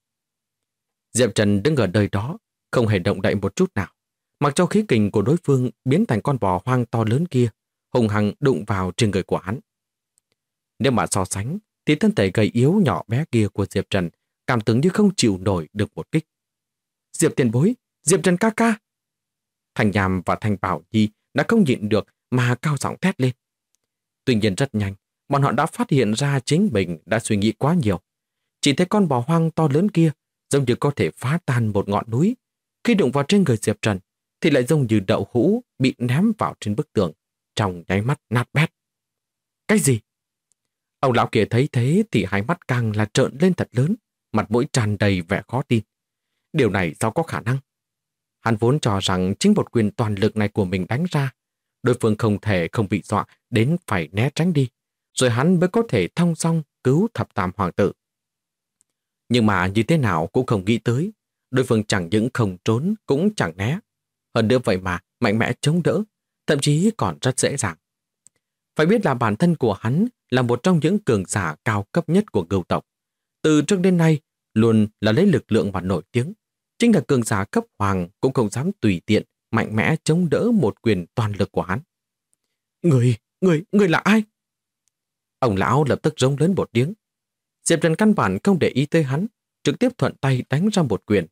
Diệp Trần đứng ở nơi đó, không hề động đậy một chút nào, mặc cho khí kình của đối phương biến thành con bò hoang to lớn kia, hùng hăng đụng vào trên người của hắn. Nếu mà so sánh, thì thân thể gầy yếu nhỏ bé kia của Diệp Trần cảm tưởng như không chịu nổi được một kích. Diệp tiền bối, Diệp Trần ca ca. Thành Nham và Thành Bảo Nhi đã không nhịn được mà cao giọng thét lên. Tuy nhiên rất nhanh, bọn họ đã phát hiện ra chính mình đã suy nghĩ quá nhiều. Chỉ thấy con bò hoang to lớn kia giống như có thể phá tan một ngọn núi. Khi đụng vào trên người Diệp Trần, thì lại giống như đậu hũ bị ném vào trên bức tường, trong nháy mắt nát bét. Cái gì? Ông lão kia thấy thế thì hai mắt càng là trợn lên thật lớn, mặt mũi tràn đầy vẻ khó tin. Điều này sao có khả năng? Hắn vốn cho rằng chính một quyền toàn lực này của mình đánh ra, đối phương không thể không bị dọa đến phải né tránh đi, rồi hắn mới có thể thong dong cứu thập tam hoàng tử. Nhưng mà như thế nào cũng không nghĩ tới, đối phương chẳng những không trốn cũng chẳng né. Hơn nữa vậy mà mạnh mẽ chống đỡ, thậm chí còn rất dễ dàng. Phải biết là bản thân của hắn là một trong những cường giả cao cấp nhất của Ngưu tộc. Từ trước đến nay, luôn là lấy lực lượng mà nổi tiếng. Chính là cường giả cấp hoàng cũng không dám tùy tiện, mạnh mẽ chống đỡ một quyền toàn lực của hắn. Người là ai? Ông lão lập tức rống lớn một tiếng. Diệp Trần căn bản không để ý tới hắn, trực tiếp thuận tay đánh ra một quyền.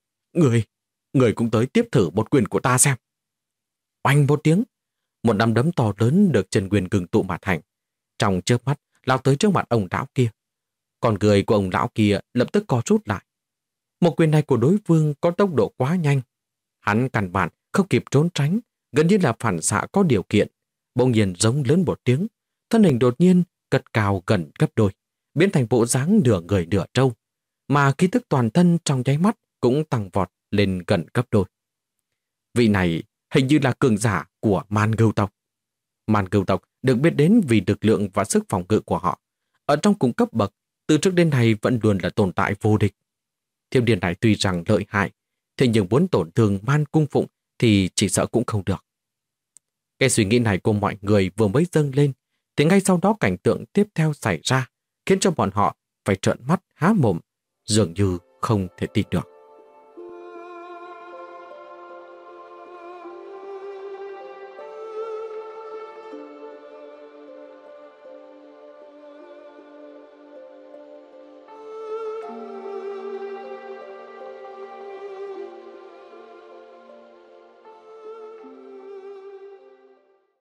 Người cũng tới tiếp thử một quyền của ta xem. Oanh một tiếng, một nắm đấm to lớn được Trần Quyền ngưng tụ mà thành. Trong chớp mắt, lao tới trước mặt ông lão kia. Còn người của ông lão kia lập tức co rút lại. Một quyền này của đối phương có tốc độ quá nhanh. Hắn căn bản không kịp trốn tránh, gần như là phản xạ có điều kiện. Bỗng nhiên giống lớn một tiếng, thân hình đột nhiên cất cao gần gấp đôi, biến thành bộ dáng nửa người nửa trâu, mà khí tức toàn thân trong nháy mắt cũng tăng vọt lên gần gấp đôi. Vị này hình như là cường giả của Man Ngưu tộc. Man Ngưu tộc được biết đến vì lực lượng và sức phòng ngự của họ. Ở trong cùng cấp bậc, từ trước đến nay vẫn luôn là tồn tại vô địch. Thiếu niên này tuy rằng lợi hại, thế nhưng muốn tổn thương Man Cung Phụng thì chỉ sợ cũng không được. Cái suy nghĩ này của mọi người vừa mới dâng lên, thì ngay sau đó cảnh tượng tiếp theo xảy ra, khiến cho bọn họ phải trợn mắt há mồm, dường như không thể tin được.